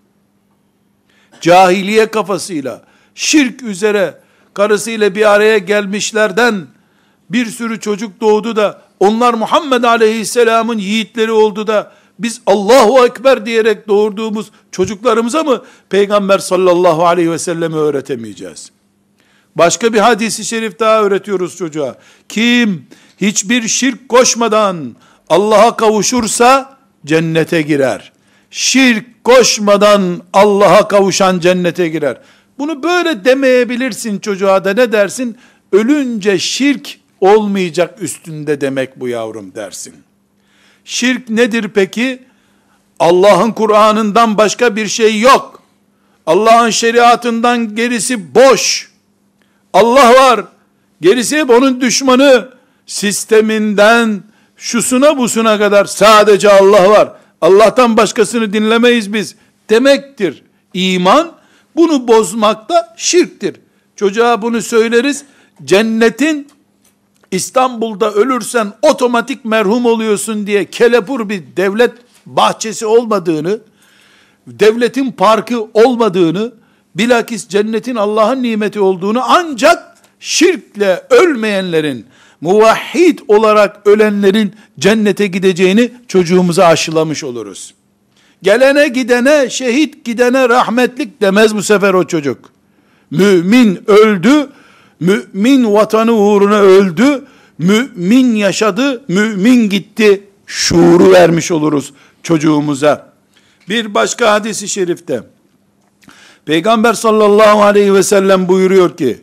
Cahiliye kafasıyla, şirk üzere karısıyla bir araya gelmişlerden bir sürü çocuk doğdu da onlar Muhammed Aleyhisselam'ın yiğitleri oldu da biz Allahu Ekber diyerek doğurduğumuz çocuklarımıza mı Peygamber sallallahu aleyhi ve sellem'i öğretemeyeceğiz? Başka bir hadisi şerif daha öğretiyoruz çocuğa. Kim hiçbir şirk koşmadan Allah'a kavuşursa cennete girer. Şirk koşmadan Allah'a kavuşan cennete girer. Bunu böyle demeyebilirsin çocuğa da, ne dersin? Ölünce şirk olmayacak üstünde demek bu yavrum dersin. Şirk nedir peki? Allah'ın Kur'an'ından başka bir şey yok. Allah'ın şeriatından gerisi boş. Allah var. Gerisi hep onun düşmanı. sisteminden şusuna busuna kadar sadece Allah var, Allah'tan başkasını dinlemeyiz biz demektir iman. Bunu bozmak da şirktir. Çocuğa bunu söyleriz. Cennetin İstanbul'da ölürsen otomatik merhum oluyorsun diye kelepur bir devlet bahçesi olmadığını, devletin parkı olmadığını, bilakis cennetin Allah'ın nimeti olduğunu, ancak şirkle ölmeyenlerin, muvahhid olarak ölenlerin cennete gideceğini çocuğumuza aşılamış oluruz. Gelene gidene, şehit gidene rahmetlik demez bu sefer o çocuk. Mümin öldü, mümin vatanı uğruna öldü, mümin yaşadı, mümin gitti şuuru vermiş oluruz çocuğumuza. Bir başka hadis-i şerifte Peygamber sallallahu aleyhi ve sellem buyuruyor ki,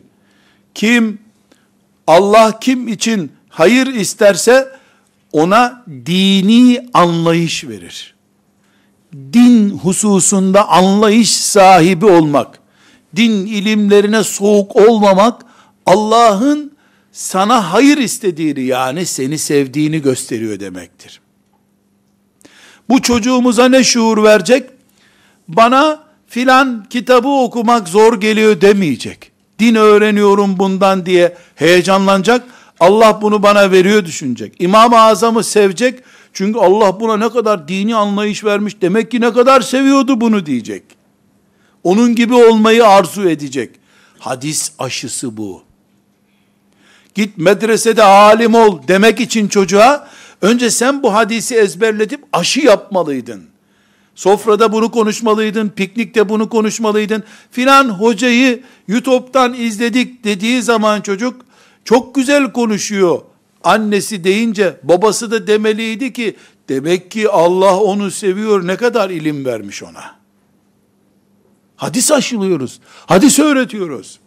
Allah kim için hayır isterse ona dini anlayış verir. Din hususunda anlayış sahibi olmak, din ilimlerine soğuk olmamak, Allah'ın sana hayır istediğini, yani seni sevdiğini gösteriyor demektir. Bu çocuğumuza ne şuur verecek? Bana filan kitabı okumak zor geliyor demeyecek. Din öğreniyorum bundan diye heyecanlanacak. Allah bunu bana veriyor düşünecek. İmam-ı Azam'ı sevecek. Çünkü Allah buna ne kadar dini anlayış vermiş. Demek ki ne kadar seviyordu bunu diyecek. Onun gibi olmayı arzu edecek. Hadis aşısı bu. Git medresede alim ol demek için çocuğa, önce sen bu hadisi ezberletip aşı yapmalıydın. Sofrada bunu konuşmalıydın, piknikte bunu konuşmalıydın. Filan hocayı YouTube'dan izledik dediği zaman çocuk, çok güzel konuşuyor. Annesi deyince babası da demeliydi ki, demek ki Allah onu seviyor, ne kadar ilim vermiş ona. Hadis aşılıyoruz, hadis öğretiyoruz.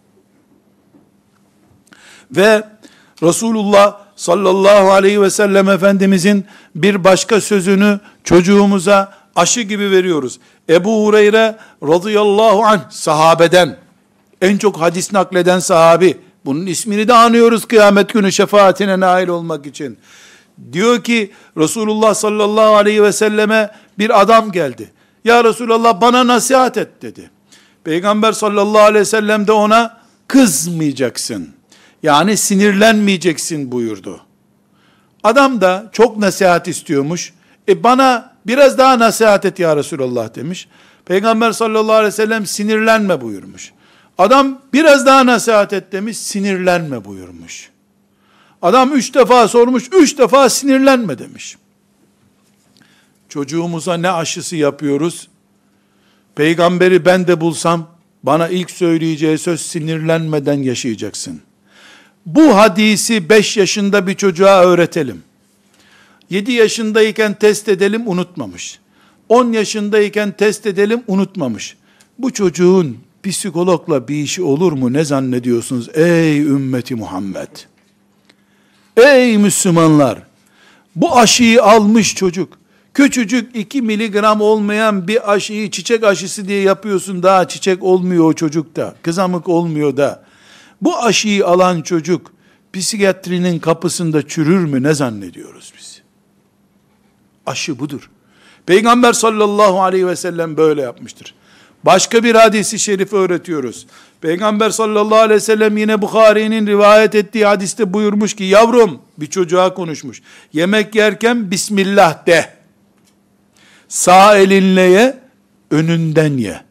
Ve Resulullah sallallahu aleyhi ve sellem Efendimizin bir başka sözünü çocuğumuza aşı gibi veriyoruz. Ebu Hureyre radıyallahu anh, sahabeden, en çok hadis nakleden sahabi, bunun ismini de anıyoruz kıyamet günü şefaatine nail olmak için. Diyor ki, Resulullah sallallahu aleyhi ve selleme bir adam geldi. Ya Resulallah, bana nasihat et dedi. Peygamber sallallahu aleyhi ve sellem de ona, kızmayacaksın, yani sinirlenmeyeceksin buyurdu. Adam da çok nasihat istiyormuş. Bana biraz daha nasihat et ya Resulallah demiş. Peygamber sallallahu aleyhi ve sellem sinirlenme buyurmuş. Adam biraz daha nasihat et demiş, sinirlenme buyurmuş. Adam 3 defa sormuş, 3 defa sinirlenme demiş. Çocuğumuza ne aşısı yapıyoruz? Peygamberi ben de bulsam, bana ilk söyleyeceği söz, sinirlenmeden yaşayacaksın. Bu hadisi 5 yaşında bir çocuğa öğretelim. 7 yaşındayken test edelim, unutmamış. 10 yaşındayken test edelim, unutmamış. Bu çocuğun psikologla bir işi olur mu, ne zannediyorsunuz ey ümmeti Muhammed? Ey Müslümanlar! Bu aşıyı almış çocuk, küçücük 2 miligram olmayan bir aşıyı çiçek aşısı diye yapıyorsun, daha çiçek olmuyor o çocukta, kızamık olmuyor da. Bu aşıyı alan çocuk, psikiyatrinin kapısında çürür mü, ne zannediyoruz biz? Aşı budur. Peygamber sallallahu aleyhi ve sellem böyle yapmıştır. Başka bir hadisi şerif öğretiyoruz. Peygamber sallallahu aleyhi ve sellem yine Bukhari'nin rivayet ettiği hadiste buyurmuş ki, yavrum, bir çocuğa konuşmuş. Yemek yerken Bismillah de. Sağ elinle ye, önünden ye.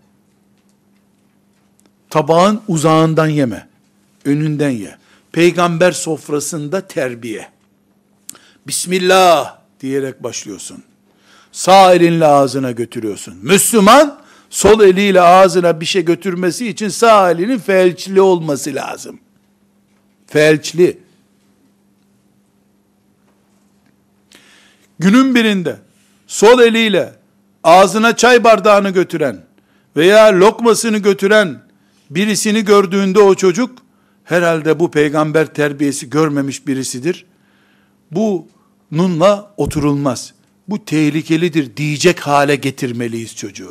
Tabağın uzağından yeme, önünden ye. Peygamber sofrasında terbiye. Bismillah diyerek başlıyorsun. Sağ elinle ağzına götürüyorsun. Müslüman, sol eliyle ağzına bir şey götürmesi için sağ elinin felçli olması lazım. Felçli. Günün birinde sol eliyle ağzına çay bardağını götüren veya lokmasını götüren birisini gördüğünde o çocuk, herhalde bu peygamber terbiyesi görmemiş birisidir. Bununla oturulmaz. Bu tehlikelidir diyecek hale getirmeliyiz çocuğu.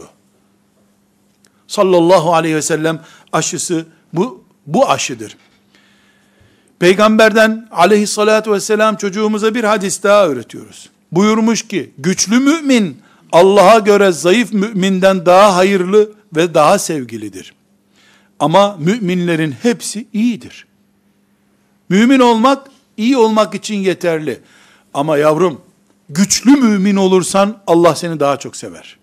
Sallallahu aleyhi ve sellem aşısı bu aşıdır. Peygamberden aleyhissalatü vesselam çocuğumuza bir hadis daha öğretiyoruz. Buyurmuş ki, güçlü mümin Allah'a göre zayıf müminden daha hayırlı ve daha sevgilidir. Ama müminlerin hepsi iyidir. Mümin olmak, iyi olmak için yeterli. Ama yavrum, güçlü mümin olursan Allah seni daha çok sever.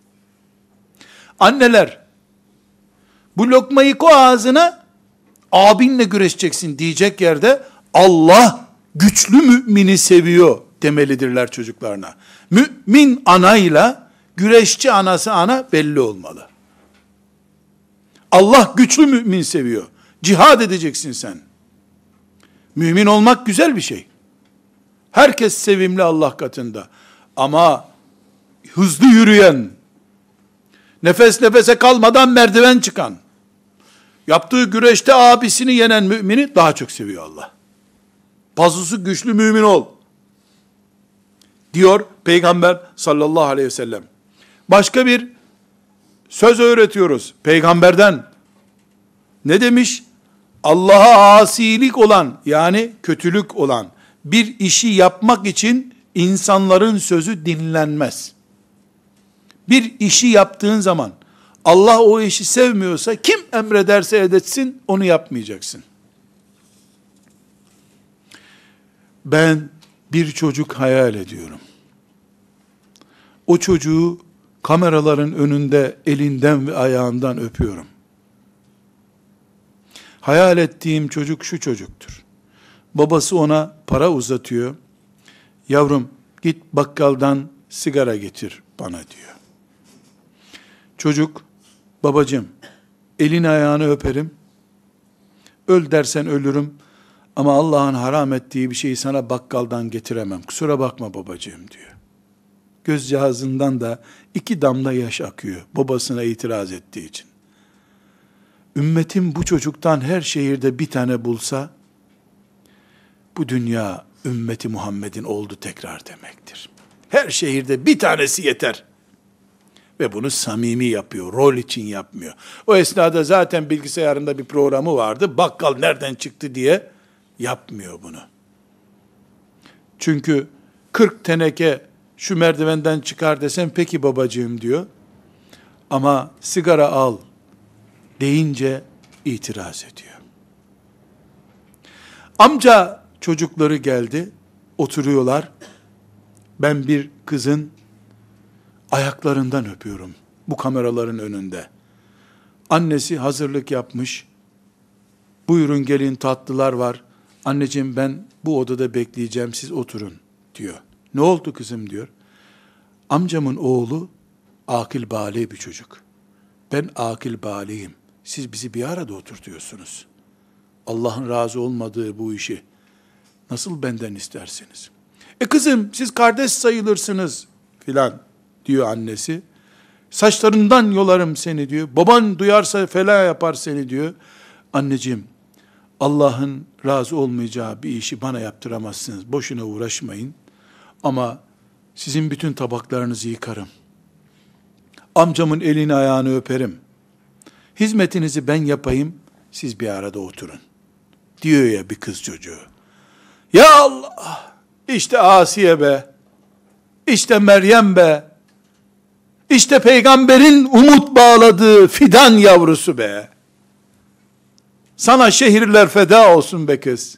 Anneler, bu lokmayı koy ağzına, abinle güreşeceksin diyecek yerde, Allah güçlü mümini seviyor demelidirler çocuklarına. Mümin anayla güreşçi anası ana belli olmalı. Allah güçlü mümin seviyor. Cihad edeceksin sen. Mümin olmak güzel bir şey. Herkes sevimli Allah katında. Ama hızlı yürüyen, nefes nefese kalmadan merdiven çıkan, yaptığı güreşte abisini yenen mümini daha çok seviyor Allah. Pazusu güçlü mümin ol, diyor Peygamber sallallahu aleyhi ve sellem. Başka bir söz öğretiyoruz Peygamberden. Ne demiş? Allah'a asilik olan, yani kötülük olan bir işi yapmak için insanların sözü dinlenmez. Bir işi yaptığın zaman Allah o işi sevmiyorsa kim emrederse edetsin onu yapmayacaksın. Ben bir çocuk hayal ediyorum. O çocuğu kameraların önünde elinden ve ayağından öpüyorum. Hayal ettiğim çocuk şu çocuktur. Babası ona para uzatıyor. Yavrum git bakkaldan sigara getir bana diyor. Çocuk, babacığım elini ayağını öperim. Öl dersen ölürüm. Ama Allah'ın haram ettiği bir şeyi sana bakkaldan getiremem. Kusura bakma babacığım diyor. Gözcağızından da 2 damla yaş akıyor. Babasına itiraz ettiği için. Ümmetim bu çocuktan her şehirde bir tane bulsa, bu dünya ümmeti Muhammed'in oldu tekrar demektir. Her şehirde bir tanesi yeter. Ve bunu samimi yapıyor, rol için yapmıyor. O esnada zaten bilgisayarında bir programı vardı, bakkal nereden çıktı diye yapmıyor bunu. Çünkü 40 teneke şu merdivenden çıkar desem, peki babacığım diyor. Ama sigara al deyince itiraz ediyor. Amca çocukları geldi, oturuyorlar. Ben bir kızın ayaklarından öpüyorum bu kameraların önünde. Annesi hazırlık yapmış. Buyurun gelin, tatlılar var. Anneciğim ben bu odada bekleyeceğim, siz oturun diyor. Ne oldu kızım diyor. Amcamın oğlu akil bâli bir çocuk. Ben akil bâliyim. Siz bizi bir arada oturtuyorsunuz. Allah'ın razı olmadığı bu işi nasıl benden istersiniz? Kızım siz kardeş sayılırsınız filan diyor annesi. Saçlarından yolarım seni diyor. Baban duyarsa fela yapar seni diyor. Anneciğim, Allah'ın razı olmayacağı bir işi bana yaptıramazsınız. Boşuna uğraşmayın. Ama sizin bütün tabaklarınızı yıkarım. Amcamın elini ayağını öperim. Hizmetinizi ben yapayım, siz bir arada oturun. Diyor ya bir kız çocuğu. Ya Allah! İşte Asiye be! İşte Meryem be! İşte peygamberin umut bağladığı fidan yavrusu be! Sana şehirler feda olsun be kız.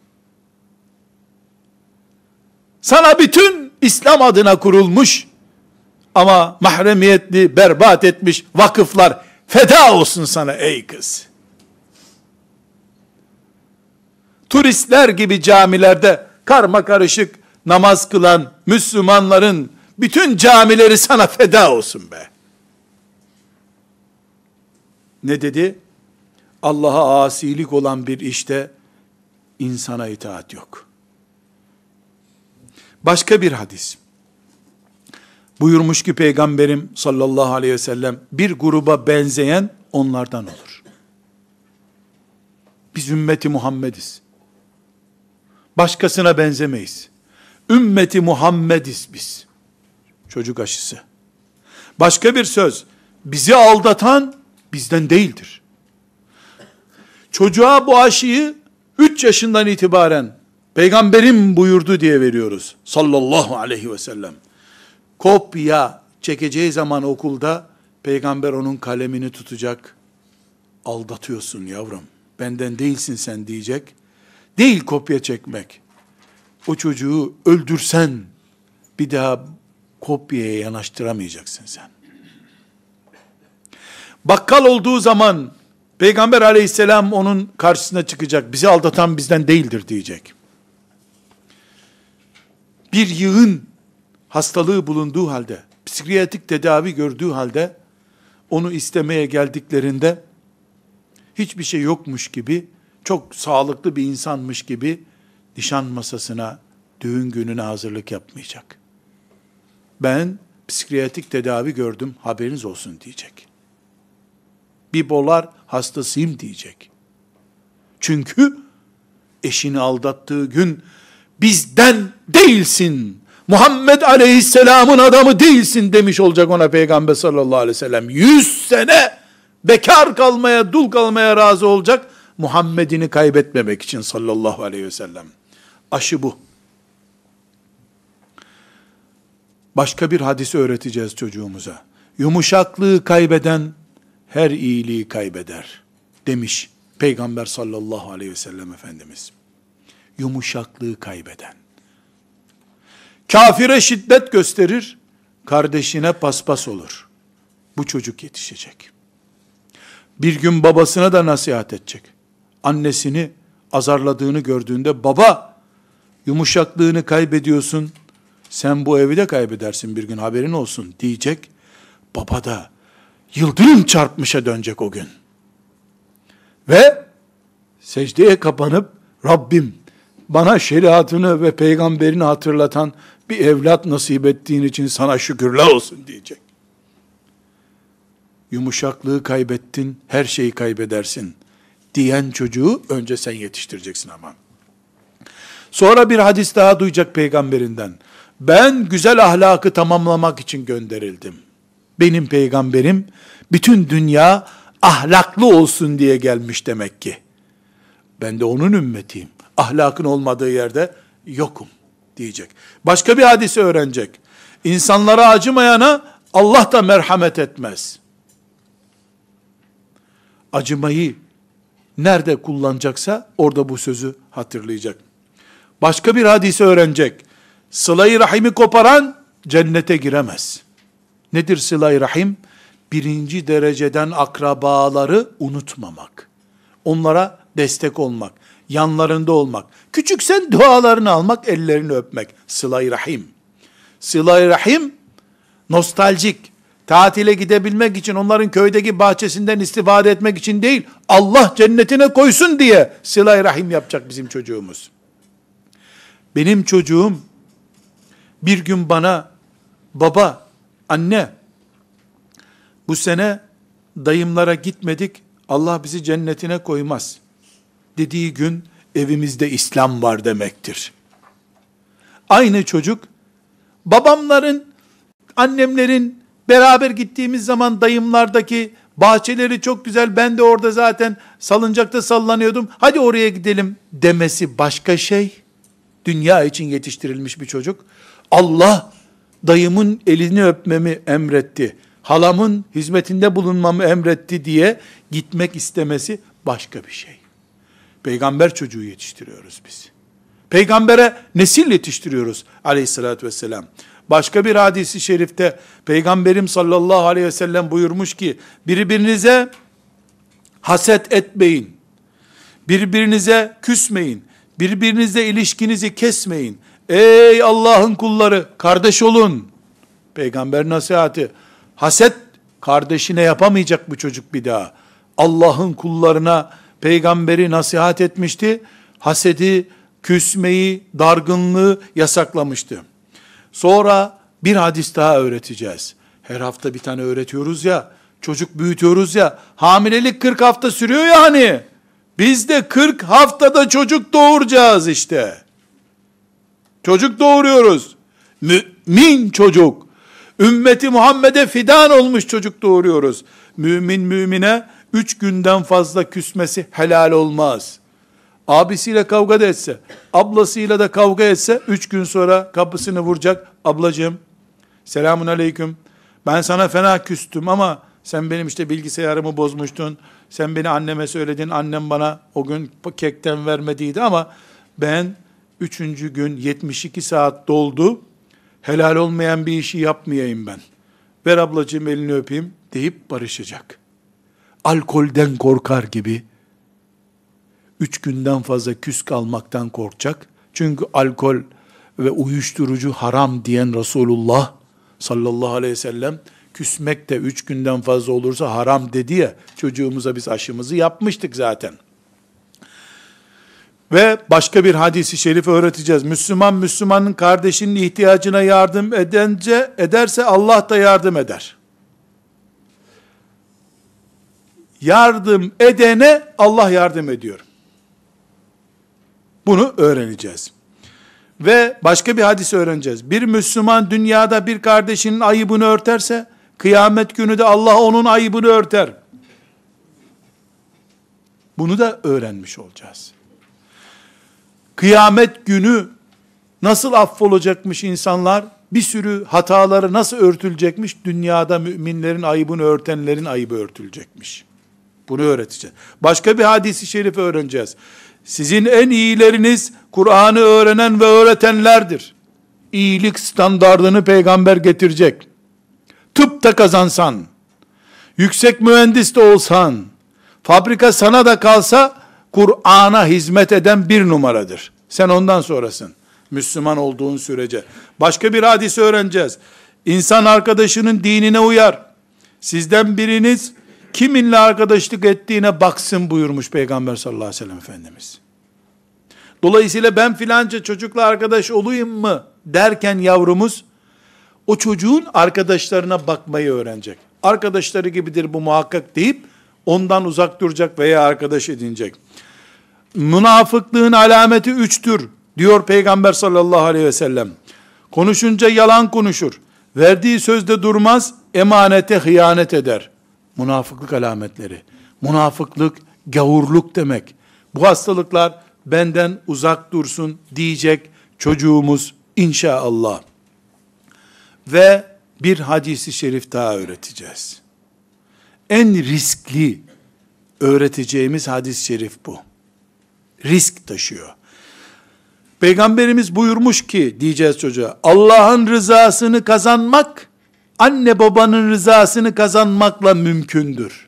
Sana bütün İslam adına kurulmuş ama mahremiyetli berbat etmiş vakıflar feda olsun sana ey kız. Turistler gibi camilerde karma karışık namaz kılan Müslümanların bütün camileri sana feda olsun be. Ne dedi? Allah'a asilik olan bir işte insana itaat yok. Başka bir hadis. Buyurmuş ki Peygamberim sallallahu aleyhi ve sellem, bir gruba benzeyen onlardan olur. Biz ümmeti Muhammediz. Başkasına benzemeyiz. Ümmeti Muhammediz biz. Çocuk aşısı. Başka bir söz, bizi aldatan bizden değildir. Çocuğa bu aşıyı 3 yaşından itibaren peygamberim buyurdu diye veriyoruz. Sallallahu aleyhi ve sellem. Kopya çekeceği zaman okulda peygamber onun kalemini tutacak. Aldatıyorsun yavrum. Benden değilsin sen diyecek. Değil kopya çekmek. O çocuğu öldürsen bir daha kopyaya yanaştıramayacaksın sen. Bakkal olduğu zaman Peygamber aleyhisselam onun karşısına çıkacak. Bizi aldatan bizden değildir diyecek. Bir yığın hastalığı bulunduğu halde, psikiyatrik tedavi gördüğü halde, onu istemeye geldiklerinde, hiçbir şey yokmuş gibi, çok sağlıklı bir insanmış gibi, nişan masasına, düğün gününe hazırlık yapmayacak. Ben psikiyatrik tedavi gördüm, haberiniz olsun diyecek. Bipolar hastasıyım diyecek. Çünkü eşini aldattığı gün, bizden değilsin, Muhammed Aleyhisselam'ın adamı değilsin demiş olacak ona Peygamber sallallahu aleyhi ve sellem. 100 sene bekar kalmaya, dul kalmaya razı olacak, Muhammed'ini kaybetmemek için sallallahu aleyhi ve sellem. Aşı bu. Başka bir hadisi öğreteceğiz çocuğumuza. Yumuşaklığı kaybeden her iyiliği kaybeder demiş Peygamber sallallahu aleyhi ve sellem Efendimiz. Yumuşaklığı kaybeden. Kafire şiddet gösterir, kardeşine paspas olur. Bu çocuk yetişecek. Bir gün babasına da nasihat edecek. Annesini azarladığını gördüğünde, baba yumuşaklığını kaybediyorsun, sen bu evi de kaybedersin bir gün, haberin olsun diyecek. Baba da yıldırım çarpmışa dönecek o gün. Ve secdeye kapanıp, Rabbim bana şeriatını ve peygamberini hatırlatan bir evlat nasip ettiğin için sana şükürler olsun diyecek. Yumuşaklığı kaybettin, her şeyi kaybedersin diyen çocuğu önce sen yetiştireceksin ama. Sonra bir hadis daha duyacak peygamberinden. Ben güzel ahlakı tamamlamak için gönderildim. Benim peygamberim bütün dünya ahlaklı olsun diye gelmiş demek ki. Ben de onun ümmetiyim. Ahlakın olmadığı yerde yokum diyecek. Başka bir hadisi öğrenecek. İnsanlara acımayana Allah da merhamet etmez. Acımayı nerede kullanacaksa orada bu sözü hatırlayacak. Başka bir hadisi öğrenecek. Sıla-i rahimi koparan cennete giremez. Nedir sıla-i rahim? Birinci dereceden akrabaları unutmamak. Onlara destek olmak. Yanlarında olmak. Küçüksen dualarını almak, ellerini öpmek. Sıla-i rahim. Sıla-i rahim nostaljik, tatile gidebilmek için, onların köydeki bahçesinden istifade etmek için değil, Allah cennetine koysun diye sıla-i rahim yapacak bizim çocuğumuz. Benim çocuğum bir gün bana, baba, anne, bu sene dayımlara gitmedik, Allah bizi cennetine koymaz dediği gün, evimizde İslam var demektir. Aynı çocuk, babamların, annemlerin beraber gittiğimiz zaman dayımlardaki bahçeleri çok güzel, ben de orada zaten salıncakta sallanıyordum, hadi oraya gidelim demesi başka şey. Dünya için yetiştirilmiş bir çocuk. Allah dayımın elini öpmemi emretti, halamın hizmetinde bulunmamı emretti diye gitmek istemesi başka bir şey. Peygamber çocuğu yetiştiriyoruz biz. Peygambere nesil yetiştiriyoruz aleyhissalatü vesselam. Başka bir hadisi şerifte Peygamberim sallallahu aleyhi ve sellem buyurmuş ki, birbirinize haset etmeyin, birbirinize küsmeyin, birbirinizle ilişkinizi kesmeyin. Ey Allah'ın kulları, kardeş olun. Peygamber nasihati. Haset kardeşine yapamayacak bu çocuk bir daha. Allah'ın kullarına peygamberi nasihat etmişti. Hasedi, küsmeyi, dargınlığı yasaklamıştı. Sonra bir hadis daha öğreteceğiz. Her hafta bir tane öğretiyoruz ya, çocuk büyütüyoruz ya, hamilelik 40 hafta sürüyor ya hani, biz de 40 haftada çocuk doğuracağız işte. Çocuk doğuruyoruz. Mümin çocuk. Ümmeti Muhammed'e fidan olmuş çocuk doğuruyoruz. Mümin mümine 3 günden fazla küsmesi helal olmaz. Abisiyle kavga da etse, ablasıyla da kavga etse, 3 gün sonra kapısını vuracak. Ablacığım, selamun aleyküm. Ben sana fena küstüm ama sen benim işte bilgisayarımı bozmuştun. Sen beni anneme söyledin. Annem bana o gün kekten vermediydi ama ben 3. gün 72 saat doldu. Helal olmayan bir işi yapmayayım ben. Ver ablacığım elini öpeyim deyip barışacak. Alkolden korkar gibi 3 günden fazla küs kalmaktan korkacak. Çünkü alkol ve uyuşturucu haram diyen Resulullah sallallahu aleyhi ve sellem, küsmek de 3 günden fazla olursa haram dedi ya, çocuğumuza biz aşımızı yapmıştık zaten. Ve başka bir hadisi şerif öğreteceğiz. Müslüman, Müslümanın kardeşinin ihtiyacına yardım ederse Allah da yardım eder. Yardım edene Allah yardım ediyor. Bunu öğreneceğiz. Ve başka bir hadis öğreneceğiz. Bir Müslüman dünyada bir kardeşinin ayıbını örterse, kıyamet günü de Allah onun ayıbını örter. Bunu da öğrenmiş olacağız. Kıyamet günü nasıl affolacakmış insanlar, bir sürü hataları nasıl örtülecekmiş, dünyada müminlerin ayıbını örtenlerin ayıbı örtülecekmiş. Bunu öğreteceğiz. Başka bir hadisi şerif öğreneceğiz. Sizin en iyileriniz Kur'an'ı öğrenen ve öğretenlerdir. İyilik standardını peygamber getirecek. Tıpta kazansan, yüksek mühendis de olsan, fabrika sana da kalsa, Kur'an'a hizmet eden bir numaradır. Sen ondan sonrasın. Müslüman olduğun sürece. Başka bir hadisi öğreneceğiz. İnsan arkadaşının dinine uyar. Sizden biriniz kiminle arkadaşlık ettiğine baksın buyurmuş Peygamber sallallahu aleyhi ve sellem Efendimiz. Dolayısıyla ben filanca çocukla arkadaş olayım mı derken yavrumuz, o çocuğun arkadaşlarına bakmayı öğrenecek. Arkadaşları gibidir bu muhakkak deyip, ondan uzak duracak veya arkadaş edinecek. Münafıklığın alameti 3'tür diyor Peygamber sallallahu aleyhi ve sellem. Konuşunca yalan konuşur. Verdiği sözde durmaz, emanete hıyanet eder. Münafıklık alametleri. Münafıklık, gavurluk demek. Bu hastalıklar benden uzak dursun diyecek çocuğumuz inşallah. Ve bir hadisi şerif daha öğreteceğiz. En riskli öğreteceğimiz hadis-i şerif bu. Risk taşıyor. Peygamberimiz buyurmuş ki, diyeceğiz çocuğa, Allah'ın rızasını kazanmak, anne babanın rızasını kazanmakla mümkündür.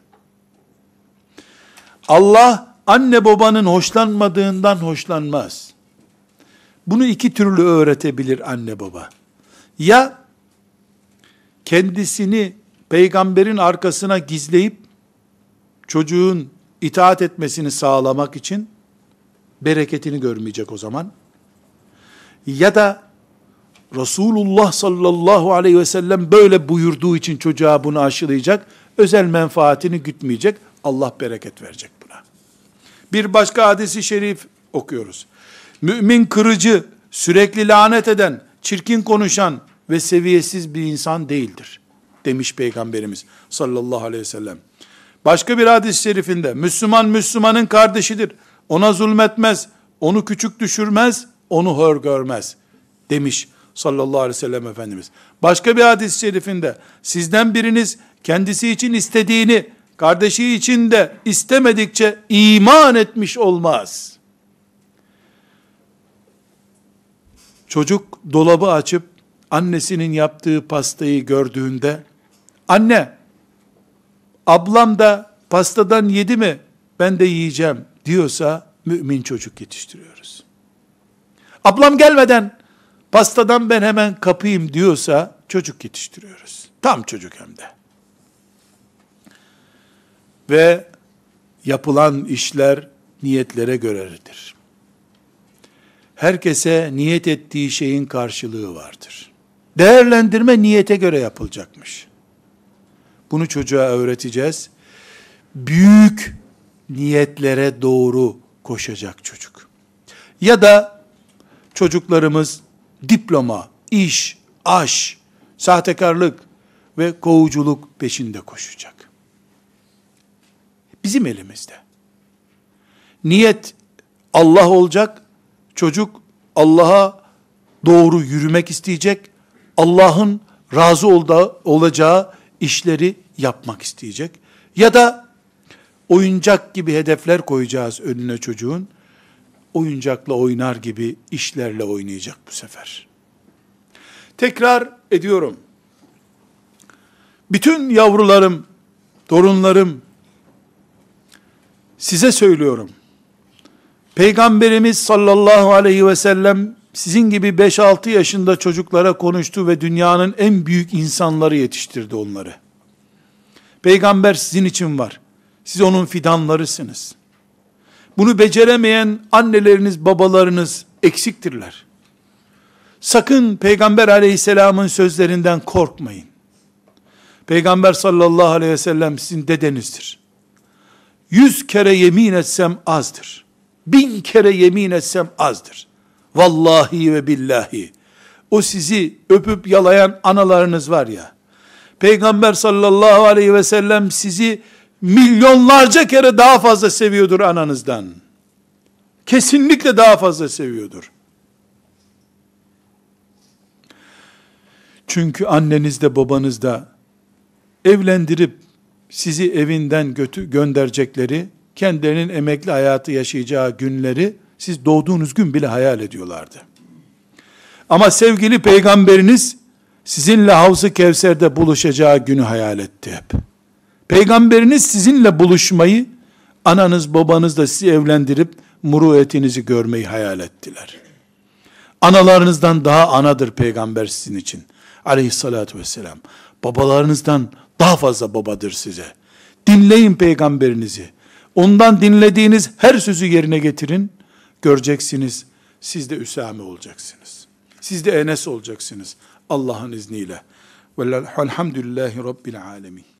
Allah, anne babanın hoşlanmadığından hoşlanmaz. Bunu 2 türlü öğretebilir anne baba. Ya, kendisini peygamberin arkasına gizleyip, çocuğun itaat etmesini sağlamak için, bereketini görmeyecek o zaman. Ya da Resulullah sallallahu aleyhi ve sellem böyle buyurduğu için çocuğa bunu aşılayacak, özel menfaatini gütmeyecek, Allah bereket verecek buna. Bir başka hadisi şerif okuyoruz. Mümin kırıcı, sürekli lanet eden, çirkin konuşan ve seviyesiz bir insan değildir demiş Peygamberimiz sallallahu aleyhi ve sellem. Başka bir hadis-i şerifinde, Müslüman Müslümanın kardeşidir. Ona zulmetmez, onu küçük düşürmez, onu hor görmez demiş sallallahu aleyhi ve sellem Efendimiz. Başka bir hadis-i şerifinde, sizden biriniz kendisi için istediğini, kardeşi için de istemedikçe iman etmiş olmaz. Çocuk dolabı açıp, annesinin yaptığı pastayı gördüğünde, anne, ablam da pastadan yedi mi, ben de yiyeceğim diyorsa, mümin çocuk yetiştiriyoruz. Ablam gelmeden, pastadan ben hemen kapayım diyorsa, çocuk yetiştiriyoruz. Tam çocuk hem de. Ve yapılan işler niyetlere göredir. Herkese niyet ettiği şeyin karşılığı vardır. Değerlendirme niyete göre yapılacakmış. Bunu çocuğa öğreteceğiz. Büyük niyetlere doğru koşacak çocuk. Ya da çocuklarımız diploma, iş, aş, sahtekarlık ve kovuculuk peşinde koşacak. Bizim elimizde. Niyet Allah olacak. Çocuk Allah'a doğru yürümek isteyecek. Allah'ın razı olacağı işleri yapmak isteyecek. Ya da oyuncak gibi hedefler koyacağız önüne çocuğun. Oyuncakla oynar gibi işlerle oynayacak bu sefer. Tekrar ediyorum. Bütün yavrularım, torunlarım, size söylüyorum. Peygamberimiz sallallahu aleyhi ve sellem sizin gibi 5-6 yaşında çocuklara konuştu ve dünyanın en büyük insanları yetiştirdi onları. Peygamber sizin için var. Siz onun fidanlarısınız. Bunu beceremeyen anneleriniz, babalarınız eksiktirler. Sakın Peygamber aleyhisselamın sözlerinden korkmayın. Peygamber sallallahu aleyhi ve sellem sizin dedenizdir. 100 kere yemin etsem azdır. 1000 kere yemin etsem azdır. Vallahi ve billahi. O sizi öpüp yalayan analarınız var ya, Peygamber sallallahu aleyhi ve sellem sizi milyonlarca kere daha fazla seviyordur ananızdan. Kesinlikle daha fazla seviyordur. Çünkü anneniz de babanız da evlendirip sizi evinden gönderecekleri, kendilerinin emekli hayatı yaşayacağı günleri siz doğduğunuz gün bile hayal ediyorlardı. Ama sevgili peygamberiniz sizinle Havz-ı Kevser'de buluşacağı günü hayal etti hep. Peygamberiniz sizinle buluşmayı, ananız babanız da sizi evlendirip muruvvetinizi görmeyi hayal ettiler. Analarınızdan daha anadır peygamber sizin için. Aleyhissalatü vesselam. Babalarınızdan daha fazla babadır size. Dinleyin peygamberinizi. Ondan dinlediğiniz her sözü yerine getirin. Göreceksiniz, siz de Üsame olacaksınız. Siz de Enes olacaksınız. Allah'ın izniyle. Velhamdülillahi Rabbil alemin.